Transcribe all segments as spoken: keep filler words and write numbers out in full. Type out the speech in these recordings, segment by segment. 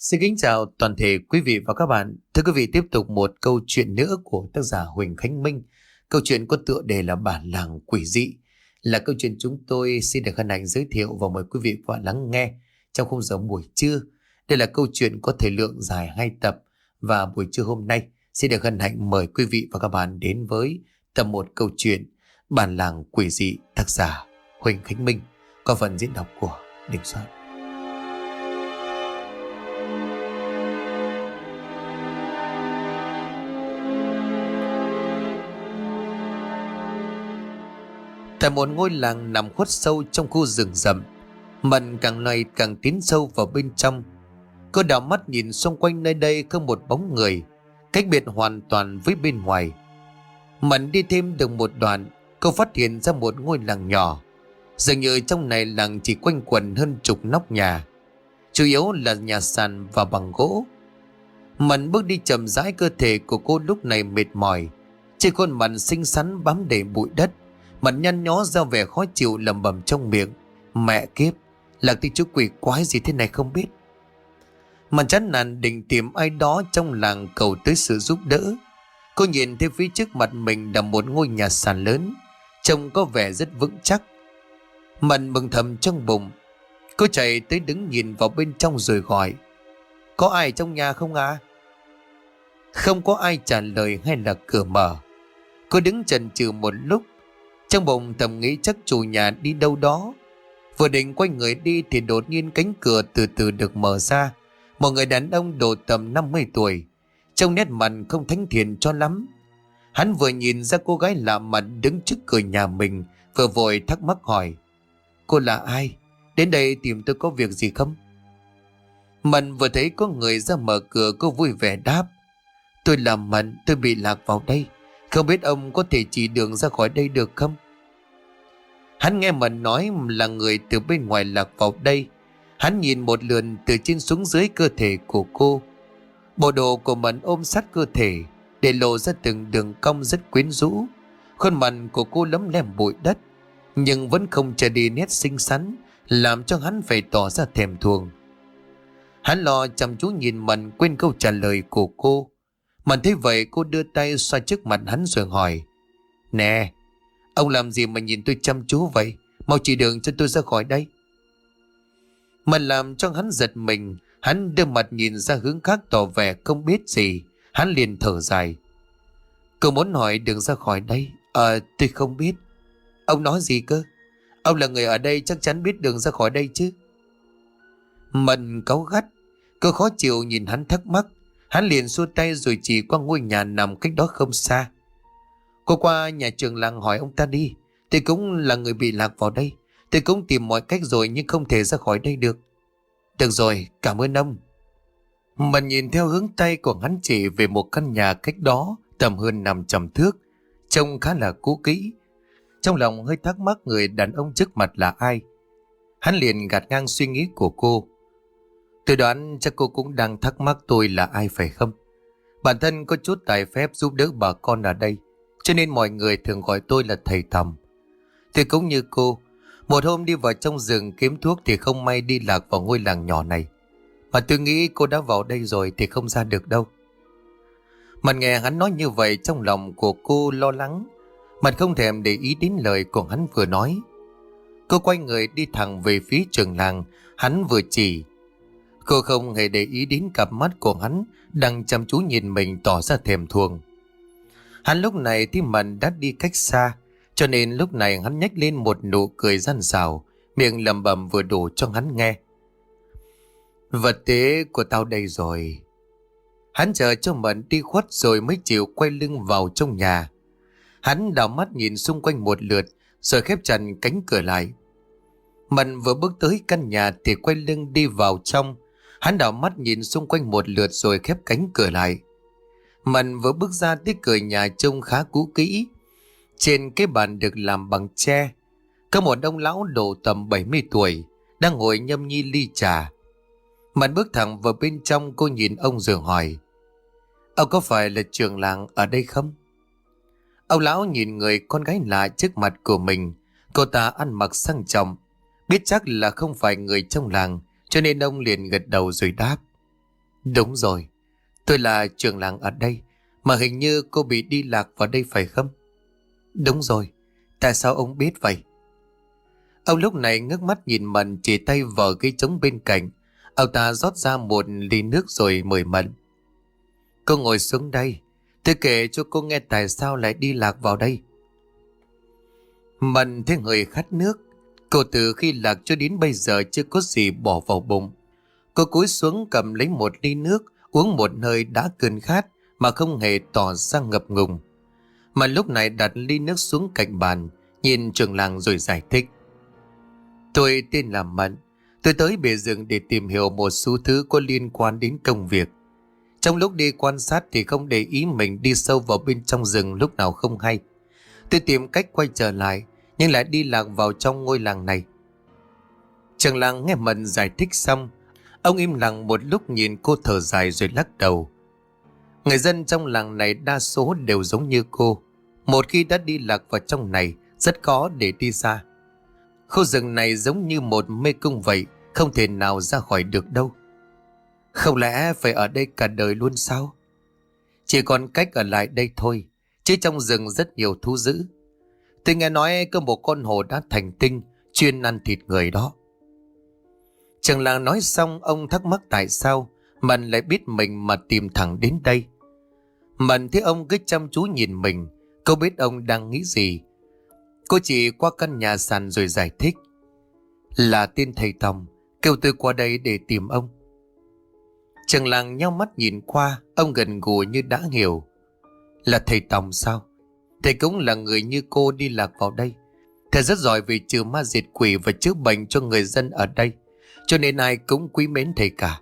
Xin kính chào toàn thể quý vị và các bạn. Thưa quý vị, tiếp tục một câu chuyện nữa của tác giả Huỳnh Khánh Minh. Câu chuyện có tựa đề là Bản làng quỷ dị. Là câu chuyện chúng tôi xin được hân hạnh giới thiệu và mời quý vị và bạn lắng nghe trong khung giờ buổi trưa. Đây là câu chuyện có thời lượng dài hai tập và buổi trưa hôm nay xin được hân hạnh mời quý vị và các bạn đến với tập một câu chuyện Bản làng quỷ dị, tác giả Huỳnh Khánh Minh, có phần diễn đọc của Đình Soạn. Tại một ngôi làng nằm khuất sâu trong khu rừng rậm, Mận càng ngày càng tiến sâu vào bên trong. Cô đảo mắt nhìn xung quanh nơi đây không một bóng người, cách biệt hoàn toàn với bên ngoài. Mận đi thêm được một đoạn, cô phát hiện ra một ngôi làng nhỏ. Dường như trong này làng chỉ quanh quẩn hơn chục nóc nhà, chủ yếu là nhà sàn và bằng gỗ. Mận bước đi chậm rãi, cơ thể của cô lúc này mệt mỏi, trên khuôn mặt xinh xắn bám đầy bụi đất. Mặt nhăn nhó ra vẻ khó chịu, lẩm bẩm trong miệng: Mẹ kiếp, là cái chú quỷ quái gì thế này không biết. Mận chán nản định tìm ai đó trong làng cầu tới sự giúp đỡ. Cô nhìn thấy phía trước mặt mình là một ngôi nhà sàn lớn, trông có vẻ rất vững chắc. Mận mừng thầm trong bụng. Cô chạy tới đứng nhìn vào bên trong rồi gọi: Có ai trong nhà không à? Không có ai trả lời hay là cửa mở. Cô đứng chần chừ một lúc, trong bụng thầm nghĩ chắc chủ nhà đi đâu đó. Vừa định quay người đi thì đột nhiên cánh cửa từ từ được mở ra. Một người đàn ông độ tầm năm mươi tuổi, trông nét mặt không thánh thiện cho lắm. Hắn vừa nhìn ra cô gái lạ mặt đứng trước cửa nhà mình, vừa vội thắc mắc hỏi: Cô là ai? Đến đây tìm tôi có việc gì không? Mận vừa thấy có người ra mở cửa, cô vui vẻ đáp: Tôi là Mận, tôi bị lạc vào đây, không biết ông có thể chỉ đường ra khỏi đây được không? Hắn nghe Mận nói là người từ bên ngoài lạc vào đây. Hắn nhìn một lượt từ trên xuống dưới cơ thể của cô. Bộ đồ của Mận ôm sát cơ thể, để lộ ra từng đường cong rất quyến rũ. Khuôn mặt của cô lấm lem bụi đất, nhưng vẫn không che đi nét xinh xắn, làm cho hắn phải tỏ ra thèm thuồng. Hắn lo chăm chú nhìn Mận, quên câu trả lời của cô. Mận thấy vậy, cô đưa tay xoa trước mặt hắn rồi hỏi: Nè, ông làm gì mà nhìn tôi chăm chú vậy? Mau chỉ đường cho tôi ra khỏi đây. Mận làm cho hắn giật mình. Hắn đưa mặt nhìn ra hướng khác, tỏ vẻ không biết gì. Hắn liền thở dài: Cô muốn hỏi đường ra khỏi đây? Ờ, tôi không biết. Ông nói gì cơ? Ông là người ở đây chắc chắn biết đường ra khỏi đây chứ. Mận cáu gắt. Cô khó chịu nhìn hắn thắc mắc. Hắn liền xua tay rồi chỉ qua ngôi nhà nằm cách đó không xa. Cô qua nhà trường làng hỏi ông ta đi. Tôi cũng là người bị lạc vào đây. Tôi cũng tìm mọi cách rồi nhưng không thể ra khỏi đây được. Được rồi, cảm ơn ông. Mận nhìn theo hướng tay của hắn chỉ về một căn nhà cách đó tầm hơn năm trăm thước, trông khá là cũ kỹ. Trong lòng hơi thắc mắc người đàn ông trước mặt là ai. Hắn liền gạt ngang suy nghĩ của cô: Tôi đoán chắc cô cũng đang thắc mắc tôi là ai phải không? Bản thân có chút tài phép giúp đỡ bà con ở đây, cho nên mọi người thường gọi tôi là thầy Thầm. Tôi cũng như cô, một hôm đi vào trong rừng kiếm thuốc thì không may đi lạc vào ngôi làng nhỏ này. Mà tôi nghĩ cô đã vào đây rồi thì không ra được đâu. Mặt nghe hắn nói như vậy, trong lòng của cô lo lắng. Mặt không thèm để ý đến lời của hắn vừa nói. Cô quay người đi thẳng về phía trường làng hắn vừa chỉ. Cô không hề để ý đến cặp mắt của hắn đang chăm chú nhìn mình, tỏ ra thèm thuồng. Hắn lúc này thì Mận đã đi cách xa, cho nên lúc này hắn nhếch lên một nụ cười gian xảo, miệng lẩm bẩm vừa đủ cho hắn nghe: Vật tế của tao đây rồi. Hắn chờ cho Mận đi khuất rồi mới chịu quay lưng vào trong nhà. Hắn đảo mắt nhìn xung quanh một lượt rồi khép chặt cánh cửa lại. Mận vừa bước tới căn nhà thì quay lưng đi vào trong. Hắn đảo mắt nhìn xung quanh một lượt rồi khép cánh cửa lại. Mận vừa bước ra tới cửa nhà trông khá cũ kỹ. Trên cái bàn được làm bằng tre, có một ông lão độ tầm bảy mươi tuổi đang ngồi nhâm nhi ly trà. Mận bước thẳng vào bên trong, cô nhìn ông rồi hỏi: Ông có phải là trưởng làng ở đây không? Ông lão nhìn người con gái lạ trước mặt của mình. Cô ta ăn mặc sang trọng, biết chắc là không phải người trong làng, cho nên ông liền gật đầu rồi đáp: Đúng rồi, tôi là trưởng làng ở đây, mà hình như cô bị đi lạc vào đây phải không? Đúng rồi, tại sao ông biết vậy? Ông lúc này ngước mắt nhìn Mận, chỉ tay vào cái trống bên cạnh. Ông ta rót ra một ly nước rồi mời Mận. Cô ngồi xuống đây, tôi kể cho cô nghe tại sao lại đi lạc vào đây. Mận thấy người khát nước. Cô từ khi lạc cho đến bây giờ chưa có gì bỏ vào bụng. Cô cúi xuống cầm lấy một ly nước, uống một hơi đã cơn khát mà không hề tỏ ra ngập ngùng. Mà lúc này đặt ly nước xuống cạnh bàn, nhìn trưởng làng rồi giải thích. Tôi tên là Mận, tôi tới bìa rừng để tìm hiểu một số thứ có liên quan đến công việc. Trong lúc đi quan sát thì không để ý mình đi sâu vào bên trong rừng lúc nào không hay. Tôi tìm cách quay trở lại, nhưng lại đi lạc vào trong ngôi làng này. Trưởng làng nghe Mận giải thích xong, ông im lặng một lúc nhìn cô thở dài rồi lắc đầu. Người dân trong làng này đa số đều giống như cô. Một khi đã đi lạc vào trong này, rất khó để đi ra. Khu rừng này giống như một mê cung vậy, không thể nào ra khỏi được đâu. Không lẽ phải ở đây cả đời luôn sao? Chỉ còn cách ở lại đây thôi, chứ trong rừng rất nhiều thú dữ. Tôi nghe nói có một con hổ đã thành tinh, chuyên ăn thịt người đó. Trưởng làng nói xong, ông thắc mắc tại sao Mận lại biết mình mà tìm thẳng đến đây. Mận thấy ông cứ chăm chú nhìn mình, cô biết ông đang nghĩ gì. Cô chỉ qua căn nhà sàn rồi giải thích. Là tên thầy Tòng, kêu tôi qua đây để tìm ông. Trưởng làng nheo mắt nhìn qua, ông gần gù như đã hiểu. Là thầy Tòng sao? Thầy cũng là người như cô đi lạc vào đây. Thầy rất giỏi về trừ ma diệt quỷ và chữa bệnh cho người dân ở đây, cho nên ai cũng quý mến thầy cả.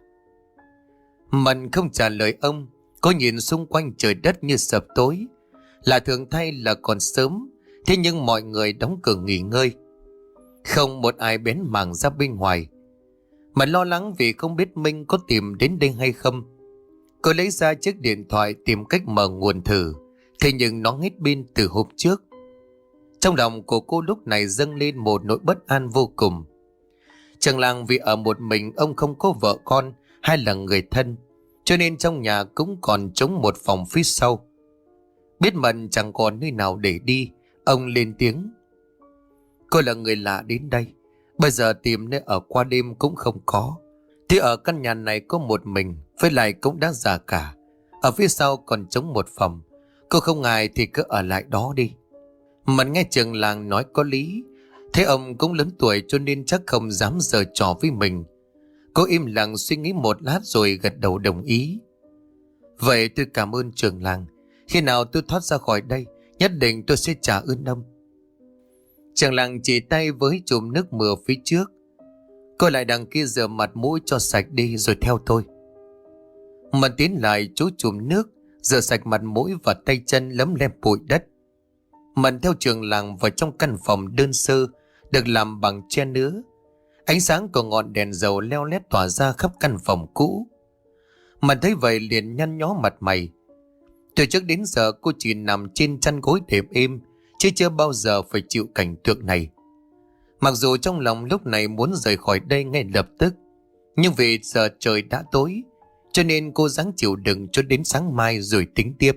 Mận không trả lời ông. Cô nhìn xung quanh trời đất như sập tối. Là thường thay là còn sớm, thế nhưng mọi người đóng cửa nghỉ ngơi. Không một ai bén mảng ra bên ngoài. Mận lo lắng vì không biết Minh có tìm đến đây hay không. Cô lấy ra chiếc điện thoại tìm cách mở nguồn thử, thế nhưng nó hết pin từ hôm trước. Trong lòng của cô lúc này dâng lên một nỗi bất an vô cùng. Trưởng làng vì ở một mình, ông không có vợ con hay là người thân, cho nên trong nhà cũng còn trống một phòng phía sau. Biết Mận chẳng còn nơi nào để đi, ông lên tiếng. Cô là người lạ đến đây, bây giờ tìm nơi ở qua đêm cũng không có. Thì ở căn nhà này có một mình, với lại cũng đã già cả. Ở phía sau còn trống một phòng, cô không ngại thì cứ ở lại đó đi. Mận nghe trưởng làng nói có lý. Thế ông cũng lớn tuổi cho nên chắc không dám giở trò với mình. Cô im lặng suy nghĩ một lát rồi gật đầu đồng ý. Vậy tôi cảm ơn trưởng làng. Khi nào tôi thoát ra khỏi đây, nhất định tôi sẽ trả ơn ông. Trưởng làng chỉ tay với chùm nước mưa phía trước. Cô lại đằng kia rửa mặt mũi cho sạch đi rồi theo tôi. Mận tiến lại chỗ chùm nước, rửa sạch mặt mũi và tay chân lấm lem bụi đất. Mận theo trưởng làng vào trong căn phòng đơn sơ được làm bằng tre nứa. Ánh sáng của ngọn đèn dầu leo lét tỏa ra khắp căn phòng cũ. Mận thấy vậy liền nhăn nhó mặt mày. Từ trước đến giờ cô chỉ nằm trên chăn gối đệm êm, chứ chưa bao giờ phải chịu cảnh tượng này. Mặc dù trong lòng lúc này muốn rời khỏi đây ngay lập tức, nhưng vì giờ trời đã tối, cho nên cô ráng chịu đựng cho đến sáng mai rồi tính tiếp.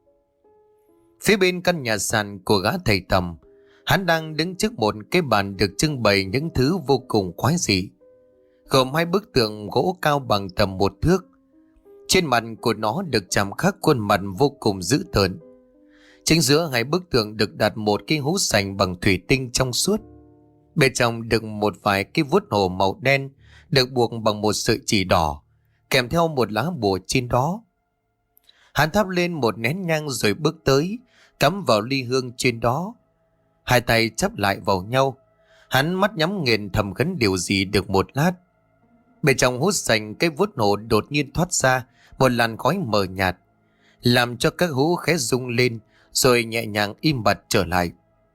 Phía bên căn nhà sàn của gã thầy Tầm, hắn đang đứng trước một cái bàn được trưng bày những thứ vô cùng quái dị, gồm hai bức tượng gỗ cao bằng tầm một thước. Trên mặt của nó được chạm khắc khuôn mặt vô cùng dữ tợn. Chính giữa hai bức tượng được đặt một cái hũ sành bằng thủy tinh trong suốt. Bên trong đựng một vài cái vuốt hồ màu đen được buộc bằng một sợi chỉ đỏ, kèm theo một lá bùa trên đó. Hắn thắp lên một nén nhang rồi bước tới, cắm vào ly hương trên đó. Hai tay chắp lại vào nhau, hắn mắt nhắm nghiền thầm khấn điều gì được một lát. Bên trong hút sành, cái vuốt nổ đột nhiên thoát ra một làn khói mờ nhạt, làm cho các hũ khẽ rung lên rồi nhẹ nhàng im bặt trở lại.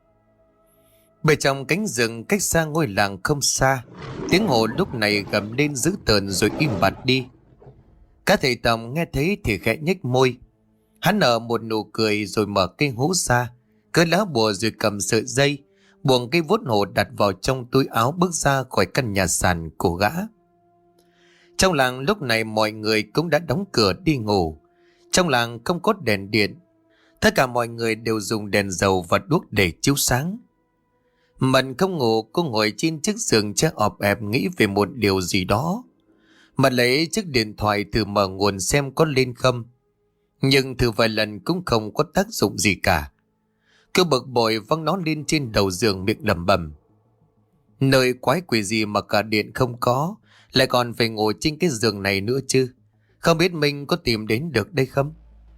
Bên trong cánh rừng cách xa ngôi làng không xa, tiếng hồ lúc này gầm lên dữ tợn rồi im bặt đi. Các thầy Tòng nghe thấy thì khẽ nhếch môi. Hắn nở một nụ cười rồi mở cây hũ ra, cởi lá bùa rồi cầm sợi dây buộc cây vuốt hổ đặt vào trong túi áo, bước ra khỏi căn nhà sàn của gã. Trong làng lúc này mọi người cũng đã đóng cửa đi ngủ. Trong làng không có đèn điện. Tất cả mọi người đều dùng đèn dầu và đuốc để chiếu sáng. Mận không ngủ, cô ngồi trên chiếc giường che ọp ẹp nghĩ về một điều gì đó. Mận lấy chiếc điện thoại thử mở nguồn xem có lên không. Nhưng thử vài lần cũng không có tác dụng gì cả. Cô bực bội văng nó lên trên đầu giường miệng lẩm bẩm. Nơi quái quỷ gì mà cả điện không có, lại còn phải ngồi trên cái giường này nữa chứ. Không biết mình có tìm đến được đây không?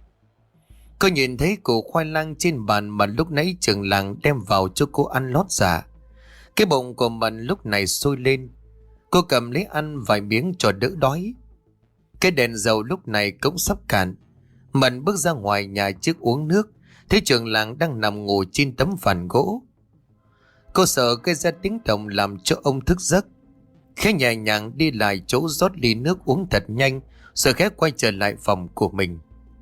Cô nhìn thấy củ khoai lang trên bàn mà lúc nãy trưởng làng đem vào cho cô ăn lót dạ. Cái bụng của Mận lúc này sôi lên. Cô cầm lấy ăn vài miếng cho đỡ đói. Cái đèn dầu lúc này cũng sắp cạn. Mận bước ra ngoài nhà trước uống nước, thấy trưởng làng đang nằm ngủ trên tấm phản gỗ. Cô sợ gây ra tiếng động làm cho ông thức giấc. Khẽ nhẹ nhàng đi lại chỗ rót ly nước uống thật nhanh, rồi khẽ quay trở lại phòng của mình.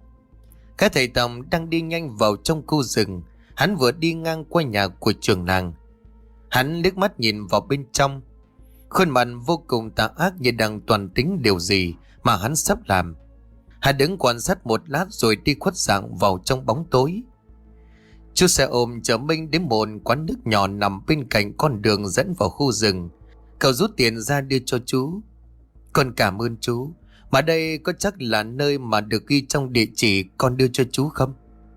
Cái thầy Tòng đang đi nhanh vào trong khu rừng. Hắn vừa đi ngang qua nhà của trưởng làng. Hắn liếc mắt nhìn vào bên trong. Khuôn mặt vô cùng tà ác như đang toàn tính điều gì mà hắn sắp làm. Hắn đứng quan sát một lát rồi đi khuất dạng vào trong bóng tối. Chú xe ôm chở Minh đến một quán nước nhỏ nằm bên cạnh con đường dẫn vào khu rừng. Cậu rút tiền ra đưa cho chú. Con cảm ơn chú. Mà đây có chắc là nơi mà được ghi trong địa chỉ con đưa cho chú không?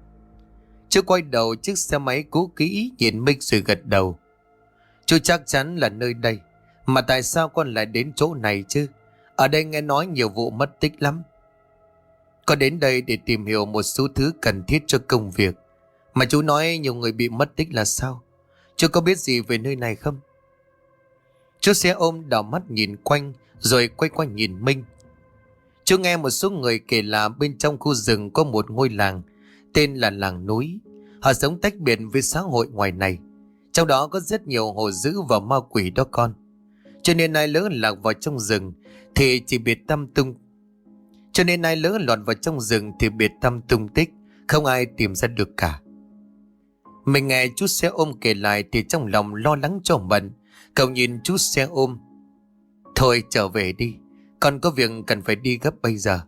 Chú quay đầu chiếc xe máy cũ kỹ nhìn Minh rồi gật đầu. Chú chắc chắn là nơi đây. Mà tại sao con lại đến chỗ này chứ? Ở đây nghe nói nhiều vụ mất tích lắm. Con đến đây để tìm hiểu một số thứ cần thiết cho công việc. Mà chú nói nhiều người bị mất tích là sao? Chú có biết gì về nơi này không? Chú xe ôm đảo mắt nhìn quanh rồi quay qua nhìn Minh. Chú nghe một số người kể là bên trong khu rừng có một ngôi làng tên là làng núi. Họ sống tách biệt với xã hội ngoài này. Trong đó có rất nhiều hổ dữ và ma quỷ đó con. Cho nên ai lỡ lạc vào trong rừng thì chỉ biệt tăm tung. Cho nên ai lỡ lọt vào trong rừng thì biệt tăm tung tích, không ai tìm ra được cả. Mình nghe chú xe ôm kể lại thì trong lòng lo lắng cho Mận. Cậu nhìn chú xe ôm. Thôi trở về đi, con có việc cần phải đi gấp bây giờ.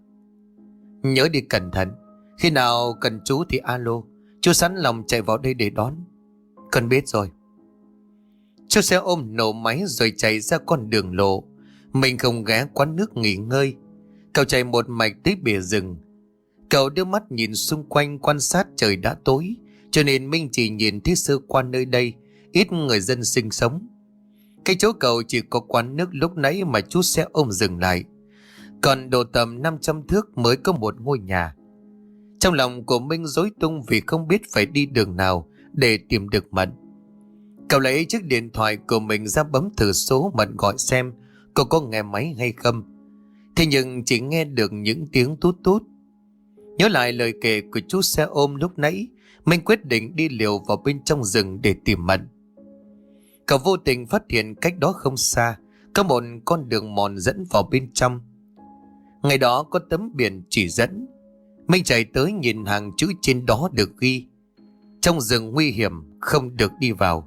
Nhớ đi cẩn thận. Khi nào cần chú thì alo. Chú sẵn lòng chạy vào đây để đón. Con biết rồi. Chú xe ôm nổ máy rồi chạy ra con đường lộ. Mình không ghé quán nước nghỉ ngơi. Cậu chạy một mạch tới bìa rừng. Cậu đưa mắt nhìn xung quanh quan sát trời đã tối. Cho nên Minh chỉ nhìn thấy sơ qua nơi đây ít người dân sinh sống. Cái chỗ cậu chỉ có quán nước lúc nãy mà chú xe ôm dừng lại. Còn độ tầm năm trăm thước mới có một ngôi nhà. Trong lòng của Minh rối tung vì không biết phải đi đường nào để tìm được Mận. Cậu lấy chiếc điện thoại của mình ra bấm thử số Mận gọi xem cô có nghe máy hay không. Thế nhưng chỉ nghe được những tiếng tút tút. Nhớ lại lời kể của chú xe ôm lúc nãy, Minh quyết định đi liều vào bên trong rừng để tìm Mận. Cậu vô tình phát hiện cách đó không xa có một con đường mòn dẫn vào bên trong. Ngày đó có tấm biển chỉ dẫn. Minh chạy tới nhìn hàng chữ trên đó được ghi: trong rừng nguy hiểm, không được đi vào.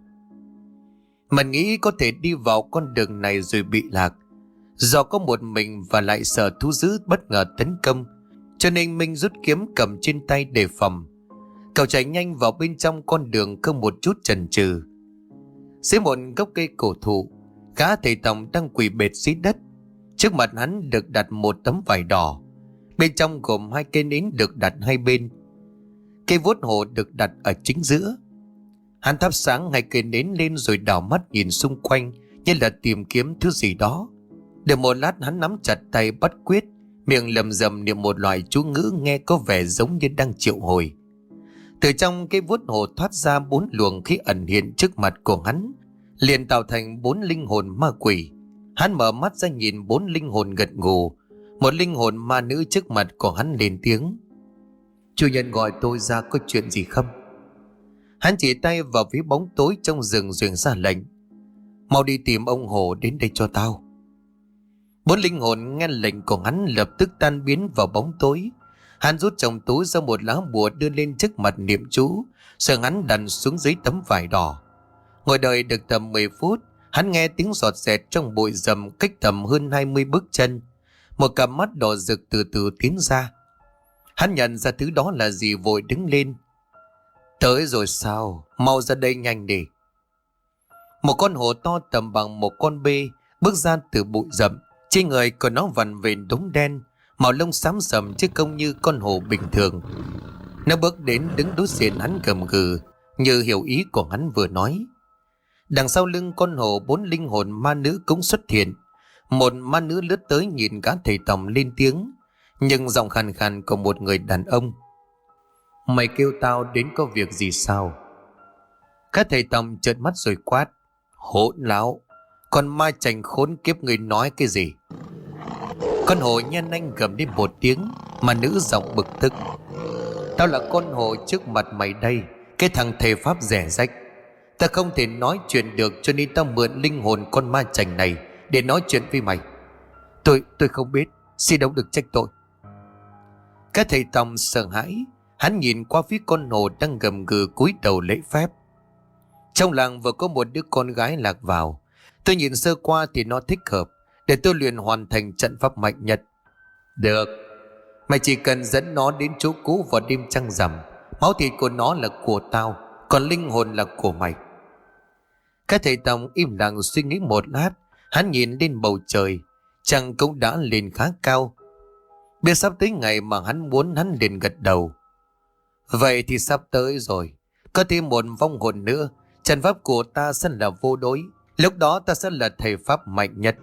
Mình nghĩ có thể đi vào con đường này rồi bị lạc. Do có một mình và lại sợ thú dữ bất ngờ tấn công, cho nên Minh rút kiếm cầm trên tay đề phòng. Cậu chạy nhanh vào bên trong con đường không một chút chần chừ. Dưới một gốc cây cổ thụ, gã thầy Tòng đang quỳ bệt dưới đất. Trước mặt hắn được đặt một tấm vải đỏ. Bên trong gồm hai cây nến được đặt hai bên. Cây vuốt hổ được đặt ở chính giữa. Hắn thắp sáng hai cây nến lên rồi đảo mắt nhìn xung quanh như là tìm kiếm thứ gì đó. Được một lát hắn nắm chặt tay bắt quyết, miệng lầm rầm niệm một loại chú ngữ nghe có vẻ giống như đang triệu hồi. Từ trong cái vuốt hổ thoát ra bốn luồng khí ẩn hiện trước mặt của hắn, liền tạo thành bốn linh hồn ma quỷ. Hắn mở mắt ra nhìn bốn linh hồn gật gù. Một linh hồn ma nữ trước mặt của hắn lên tiếng: chủ nhân gọi tôi ra có chuyện gì không? Hắn chỉ tay vào phía bóng tối trong rừng rồi ra lệnh: mau đi tìm ông hổ đến đây cho tao. Bốn linh hồn nghe lệnh của hắn lập tức tan biến vào bóng tối. Hắn rút trong túi ra một lá bùa đưa lên trước mặt niệm chú, rồi hắn đặt xuống dưới tấm vải đỏ. Ngồi đợi được tầm mười phút, hắn nghe tiếng giọt dẹt trong bụi rậm cách tầm hơn hai mươi bước chân. Một cặp mắt đỏ rực từ từ tiến ra. Hắn nhận ra thứ đó là gì vội đứng lên. Tới rồi sao? Mau ra đây nhanh đi. Một con hổ to tầm bằng một con bê bước ra từ bụi rậm. Trên người của nó vằn vện đốm đen, màu lông xám sầm chứ không như con hổ bình thường. Nó bước đến đứng đối diện hắn gầm gừ, như hiểu ý của hắn vừa nói. Đằng sau lưng con hổ, bốn linh hồn ma nữ cũng xuất hiện. Một ma nữ lướt tới nhìn gã thầy Tòng lên tiếng, nhưng giọng khàn khàn của một người đàn ông. Mày kêu tao đến có việc gì sao? Gã thầy Tòng trợn mắt rồi quát. Hỗn láo, con ma chành khốn kiếp, người nói cái gì? Con hổ nhen nanh gầm lên một tiếng, mà nữ giọng bực tức. Tao là con hổ trước mặt mày đây, cái thằng thầy pháp rẻ rách. Ta không thể nói chuyện được, cho nên tao mượn linh hồn con ma chành này để nói chuyện với mày. Tôi, tôi không biết, xin đâu được trách tội. Cái thầy Tòng sợ hãi, hắn nhìn qua phía con hổ đang gầm gừ cúi đầu lễ phép. Trong làng vừa có một đứa con gái lạc vào. Tôi nhìn sơ qua thì nó thích hợp để tôi luyện hoàn thành trận pháp mạnh nhất. Được, mày chỉ cần dẫn nó đến chỗ cũ vào đêm trăng rằm. Máu thịt của nó là của tao, còn linh hồn là của mày. Cái thầy Tòng im lặng suy nghĩ một lát. Hắn nhìn lên bầu trời, trăng cũng đã lên khá cao. Biết sắp tới ngày mà hắn muốn, hắn liền gật đầu. Vậy thì sắp tới rồi. Có thêm một vong hồn nữa, trận pháp của ta sẽ là vô đối. Lúc đó ta sẽ là thầy pháp mạnh nhất.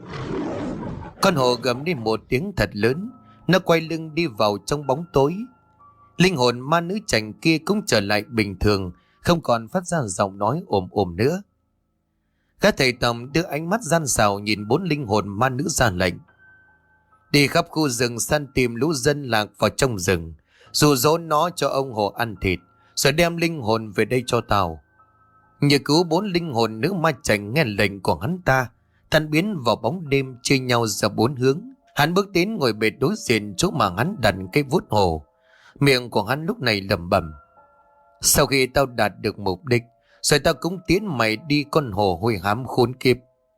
Con hổ gầm lên một tiếng thật lớn. Nó quay lưng đi vào trong bóng tối. Linh hồn ma nữ chành kia cũng trở lại bình thường, không còn phát ra giọng nói ồm ồm nữa. Các thầy Tòng đưa ánh mắt gian xảo nhìn bốn linh hồn ma nữ ra lệnh. Đi khắp khu rừng săn tìm lũ dân lạc vào trong rừng, dụ dỗ nó cho ông hổ ăn thịt, rồi đem linh hồn về đây cho tao. Nhờ cứu bốn linh hồn nữ ma chành nghe lệnh của hắn ta, tan biến vào bóng đêm chia nhau ra bốn hướng. Hắn bước đến ngồi bệt đối diện chỗ mà hắn đặt cây vuốt hổ. Miệng của hắn lúc này lẩm bẩm. Sau khi tao đạt được mục đích, rồi tao cũng tiến mày đi con hổ hôi hám khốn kiếp.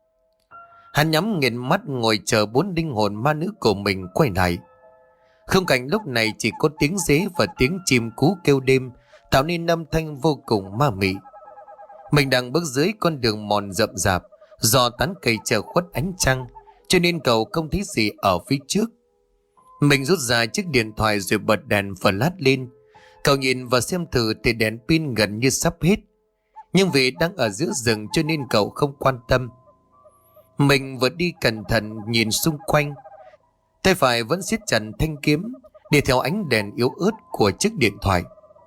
Hắn nhắm nghiền mắt ngồi chờ bốn linh hồn ma nữ của mình quay lại. Khung cảnh lúc này chỉ có tiếng dế và tiếng chim cú kêu đêm, tạo nên âm thanh vô cùng ma mị. Mình đang bước dưới con đường mòn rậm rạp, do tán cây che khuất ánh trăng, cho nên cậu không thấy gì ở phía trước. Mình rút ra chiếc điện thoại rồi bật đèn flash lên. Cậu nhìn và xem thử thì đèn pin gần như sắp hết, nhưng vì đang ở giữa rừng cho nên cậu không quan tâm. Mình vừa đi cẩn thận nhìn xung quanh, tay phải vẫn siết chặt thanh kiếm đi theo ánh đèn yếu ớt của chiếc điện thoại.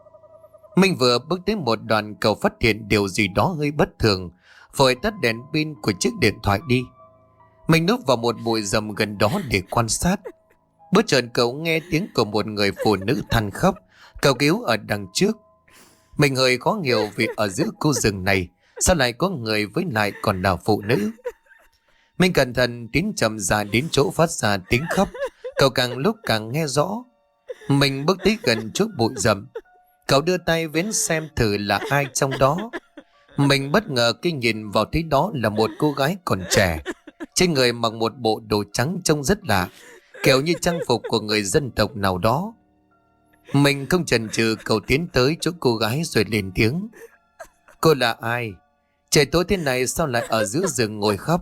Mình vừa bước đến một đoạn, cậu phát hiện điều gì đó hơi bất thường, vội tắt đèn pin của chiếc điện thoại đi. Mình núp vào một bụi rậm gần đó để quan sát. Bất chợt cậu nghe tiếng của một người phụ nữ than khóc, cầu cứu ở đằng trước. Mình hơi khó hiểu vì ở giữa khu rừng này sao lại có người với lại còn là phụ nữ. Mình cẩn thận tiến chậm ra đến chỗ phát ra tiếng khóc. Cậu càng lúc càng nghe rõ. Mình bước tới gần chút bụi rậm. Cậu đưa tay vén xem thử là ai trong đó. Mình bất ngờ khi nhìn vào thấy đó là một cô gái còn trẻ. Trên người mặc một bộ đồ trắng trông rất lạ, kiểu như trang phục của người dân tộc nào đó. Mình không chần chừ, cậu tiến tới chỗ cô gái rồi lên tiếng. Cô là ai? Trời tối thế này sao lại ở giữa rừng ngồi khóc?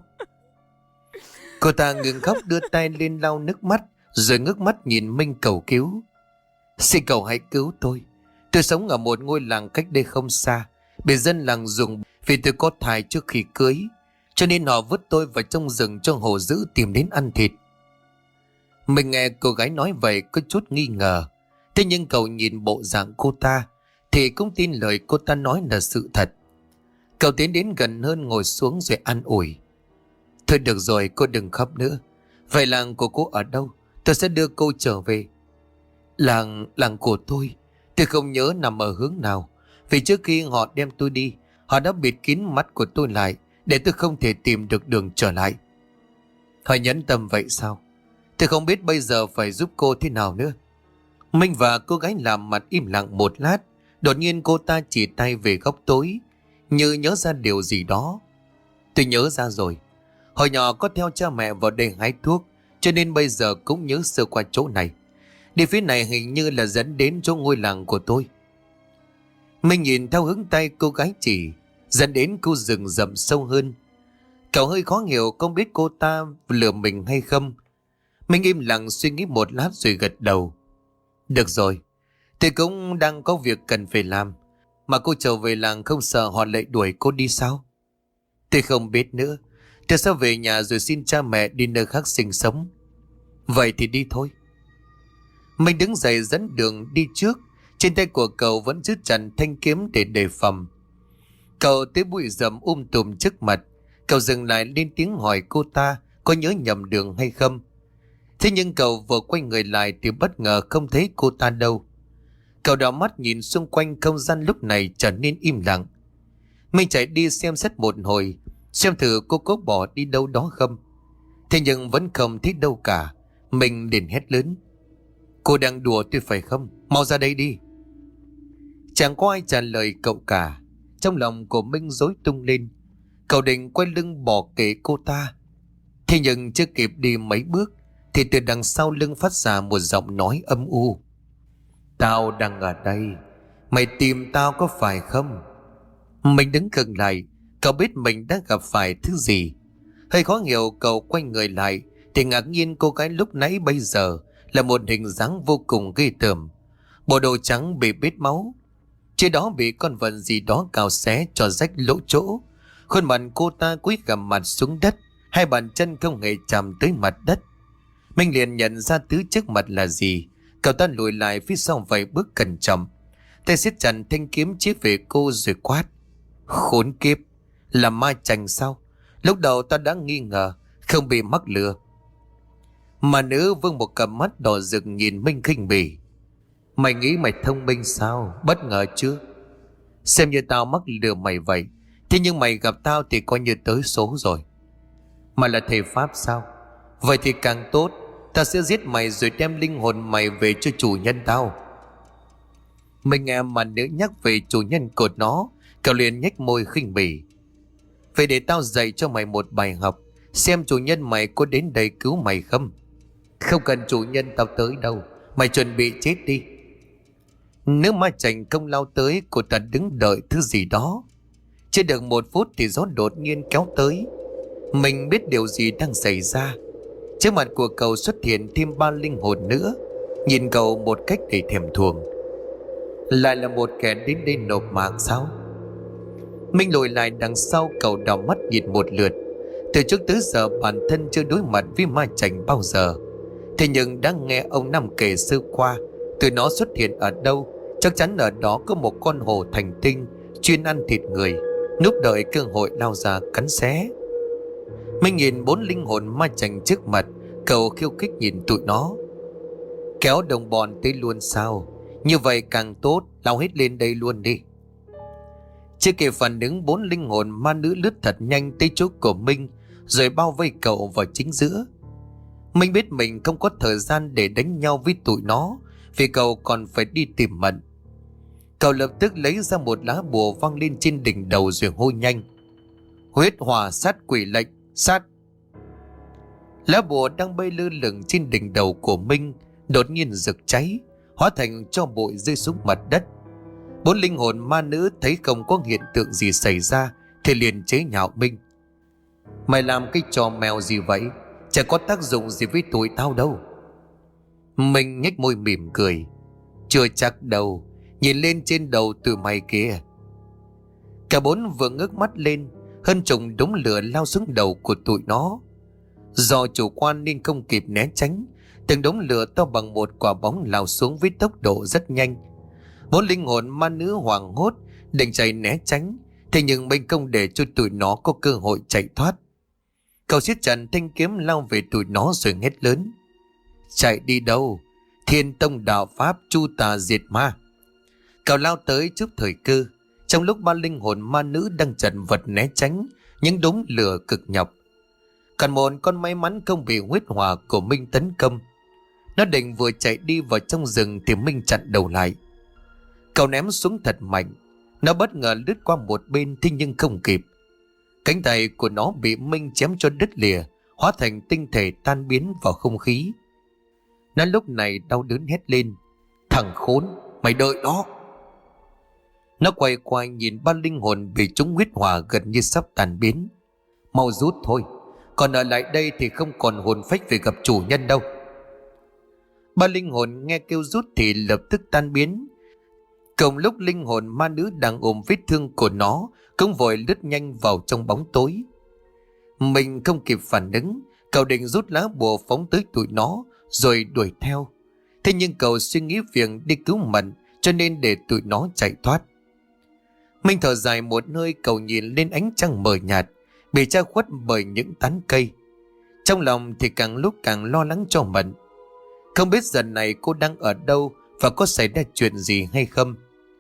Cô ta ngừng khóc, đưa tay lên lau nước mắt, rồi ngước mắt nhìn Minh cầu cứu. Xin cậu hãy cứu tôi. Tôi sống ở một ngôi làng cách đây không xa. Bị dân làng dùng vì tôi có thai trước khi cưới, cho nên họ vứt tôi vào trong rừng cho hổ dữ tìm đến ăn thịt. Mình nghe cô gái nói vậy có chút nghi ngờ. Thế nhưng cậu nhìn bộ dạng cô ta thì cũng tin lời cô ta nói là sự thật. Cậu tiến đến gần hơn, ngồi xuống rồi an ủi. Thôi được rồi, cô đừng khóc nữa. Vậy làng của cô ở đâu? Tôi sẽ đưa cô trở về. Làng, làng của tôi tôi không nhớ nằm ở hướng nào, vì trước khi họ đem tôi đi, họ đã bịt kín mắt của tôi lại để tôi không thể tìm được đường trở lại. Họ nhẫn tâm vậy sao? Tôi không biết bây giờ phải giúp cô thế nào nữa. Minh và cô gái làm mặt im lặng một lát. Đột nhiên cô ta chỉ tay về góc tối, như nhớ ra điều gì đó. Tôi nhớ ra rồi. Hồi nhỏ có theo cha mẹ vào đây hái thuốc, cho nên bây giờ cũng nhớ sơ qua chỗ này. Đi phía này hình như là dẫn đến chỗ ngôi làng của tôi. Minh nhìn theo hướng tay cô gái chỉ, dẫn đến khu rừng rậm sâu hơn. Cậu hơi khó hiểu không biết cô ta lừa mình hay không. Minh im lặng suy nghĩ một lát rồi gật đầu. Được rồi, tôi cũng đang có việc cần phải làm. Mà cô trở về làng không sợ họ lại đuổi cô đi sao? Tôi không biết nữa. Tôi sẽ về nhà rồi xin cha mẹ đi nơi khác sinh sống. Vậy thì đi thôi. Mình đứng dậy dẫn đường đi trước. Trên tay của cậu vẫn giữ chặt thanh kiếm để đề phòng. Cậu tới bụi rậm um tùm trước mặt. Cậu dừng lại lên tiếng hỏi cô ta có nhớ nhầm đường hay không. Thế nhưng cậu vừa quay người lại thì bất ngờ không thấy cô ta đâu. Cậu đảo mắt nhìn xung quanh, không gian lúc này trở nên im lặng. Mình chạy đi xem xét một hồi, xem thử cô có bỏ đi đâu đó không. Thế nhưng vẫn không thấy đâu cả. Mình liền hét lớn. Cô đang đùa tôi phải không? Mau ra đây đi. Chẳng có ai trả lời cậu cả. Trong lòng của Minh rối tung lên. Cậu định quay lưng bỏ kệ cô ta. Thế nhưng chưa kịp đi mấy bước thì từ đằng sau lưng phát ra một giọng nói âm u. Tao đang ở đây. Mày tìm tao có phải không? Mình đứng khựng lại. Cậu biết mình đang gặp phải thứ gì. Hơi khó hiểu cậu quay người lại thì ngạc nhiên cô gái lúc nãy bây giờ là một hình dáng vô cùng ghê tởm. Bộ đồ trắng bị bết máu, trên đó bị con vật gì đó cào xé cho rách lỗ chỗ. Khuôn mặt cô ta cúi gằm mặt xuống đất, hai bàn chân không hề chạm tới mặt đất. Mình liền nhận ra thứ trước mặt là gì. Cậu ta lùi lại phía sau vài bước cẩn trọng, tay siết chặt thanh kiếm chĩa về cô rồi quát. Khốn kiếp, là ma chành sao? Lúc đầu ta đã nghi ngờ, không bị mắc lừa. Mà nữ vương một cặp mắt đỏ rực nhìn Minh khinh bỉ. Mày nghĩ mày thông minh sao? Bất ngờ chứ? Xem như tao mắc lừa mày vậy. Thế nhưng mày gặp tao thì coi như tới số rồi. Mày là thầy Pháp sao? Vậy thì càng tốt. Tao sẽ giết mày rồi đem linh hồn mày về cho chủ nhân tao. Mình nghe mà nữ nhắc về chủ nhân của nó, cậu liền nhếch môi khinh bỉ. Vậy để tao dạy cho mày một bài học, xem chủ nhân mày có đến đây cứu mày không. Không cần chủ nhân tao tới đâu, mày chuẩn bị chết đi. Nếu ma chành không lao tới, cô ta đứng đợi thứ gì đó. Chưa được một phút thì gió đột nhiên kéo tới. Mình biết điều gì đang xảy ra. Trước mặt của cậu xuất hiện thêm ba linh hồn nữa, nhìn cậu một cách đầy thèm thuồng. Lại là một kẻ đến đây nộp mạng sao? Minh lùi lại đằng sau, cậu đảo mắt nhìn một lượt. Từ trước tới giờ bản thân chưa đối mặt với ma chành bao giờ. Thế nhưng đã nghe ông Năm kể sơ qua, từ nó xuất hiện ở đâu, chắc chắn ở đó có một con hổ thành tinh chuyên ăn thịt người, núp đợi cơ hội lao ra cắn xé. Minh nhìn bốn linh hồn ma chành trước mặt, cậu khiêu khích nhìn tụi nó. Kéo đồng bọn tới luôn sao? Như vậy càng tốt, lao hết lên đây luôn đi. Chưa kịp phản ứng, bốn linh hồn ma nữ lướt thật nhanh tới chỗ của Minh, rồi bao vây cậu vào chính giữa. Minh biết mình không có thời gian để đánh nhau với tụi nó, vì cậu còn phải đi tìm Mận. Cậu lập tức lấy ra một lá bùa văng lên trên đỉnh đầu rồi hô nhanh. Huyết hỏa sát quỷ lệnh, sát. Lá bùa đang bay lơ lửng trên đỉnh đầu của Minh đột nhiên rực cháy, hóa thành tro bụi rơi xuống mặt đất. Bốn linh hồn ma nữ thấy không có hiện tượng gì xảy ra thì liền chế nhạo Minh. Mày làm cái trò mèo gì vậy? Chả có tác dụng gì với tụi tao đâu. Minh nhếch môi mỉm cười. Chưa chắc đâu, nhìn lên trên đầu tụi mày kìa. Cả bốn vừa ngước mắt lên, hơn chục đống lửa lao xuống đầu của tụi nó. Do chủ quan nên không kịp né tránh, từng đống lửa to bằng một quả bóng lao xuống với tốc độ rất nhanh. Bốn linh hồn ma nữ hoảng hốt định chạy né tránh, thế nhưng Minh không để cho tụi nó có cơ hội chạy thoát. Cậu siết chặt thanh kiếm lao về tụi nó rồi hét lớn. Chạy đi đâu? Thiên tông đạo pháp chu tà diệt ma. Cậu lao tới trước thời cơ, trong lúc ba linh hồn ma nữ đang chật vật né tránh những đống lửa cực nhọc. Còn một con may mắn không bị huyết hỏa của Minh tấn công. Nó định vừa chạy đi vào trong rừng thì Minh chặn đầu lại. Cậu ném xuống thật mạnh, nó bất ngờ lướt qua một bên thế nhưng không kịp. Cánh tay của nó bị Minh chém cho đứt lìa, hóa thành tinh thể tan biến vào không khí. Nó lúc này đau đớn hét lên: "Thằng khốn, mày đợi đó!" Nó quay qua nhìn ba linh hồn bị trúng huyết hỏa gần như sắp tan biến. "Mau rút thôi, còn ở lại đây thì không còn hồn phách về gặp chủ nhân đâu." Ba linh hồn nghe kêu rút thì lập tức tan biến. Cùng lúc linh hồn ma nữ đang ôm vết thương của nó cũng vội lướt nhanh vào trong bóng tối. Mình không kịp phản ứng, cậu định rút lá bùa phóng tới tụi nó rồi đuổi theo. Thế nhưng cậu suy nghĩ việc đi cứu Mận, cho nên để tụi nó chạy thoát. Mình thở dài một hơi, cậu nhìn lên ánh trăng mờ nhạt bị che khuất bởi những tán cây. Trong lòng thì càng lúc càng lo lắng cho Mận. Không biết giờ này cô đang ở đâu và có xảy ra chuyện gì hay không.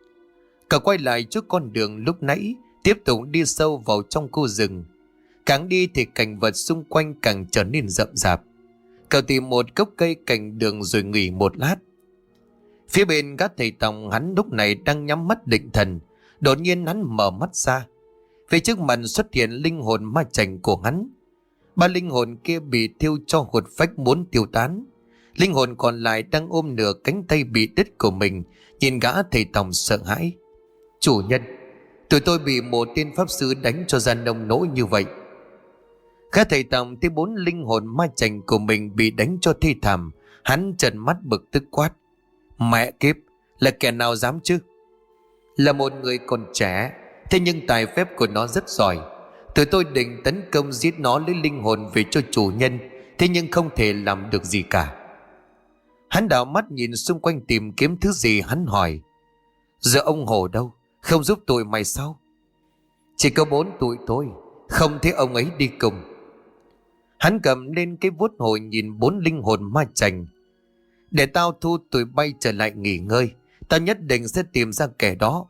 Cậu quay lại trước con đường lúc nãy, tiếp tục đi sâu vào trong khu rừng. Càng đi thì cảnh vật xung quanh càng trở nên rậm rạp. Cậu tìm một gốc cây cạnh đường rồi nghỉ một lát. Phía bên gác thầy Tòng, hắn lúc này đang nhắm mắt định thần. Đột nhiên hắn mở mắt ra. Phía trước mặt xuất hiện linh hồn ma chành của hắn. Ba linh hồn kia bị thiêu cho hồn phách muốn tiêu tán. Linh hồn còn lại đang ôm nửa cánh tay bị đứt của mình, nhìn gã thầy Tòng sợ hãi. "Chủ nhân, tụi tôi bị một tên pháp sư đánh cho ra nông nỗi như vậy." Gã thầy Tòng thấy bốn linh hồn ma chành của mình bị đánh cho thê thảm, hắn trợn mắt bực tức quát: "Mẹ kiếp, là kẻ nào dám chứ?" "Là một người còn trẻ, thế nhưng tài phép của nó rất giỏi. Tụi tôi định tấn công giết nó lấy linh hồn về cho chủ nhân, thế nhưng không thể làm được gì cả." Hắn đảo mắt nhìn xung quanh tìm kiếm thứ gì, hắn hỏi: "Giờ ông Hồ đâu? Không giúp tụi mày sao?" "Chỉ có bốn tụi tôi, không thấy ông ấy đi cùng." Hắn cầm lên cái vuốt hồi nhìn bốn linh hồn ma chành. "Để tao thu tụi bay trở lại nghỉ ngơi, tao nhất định sẽ tìm ra kẻ đó."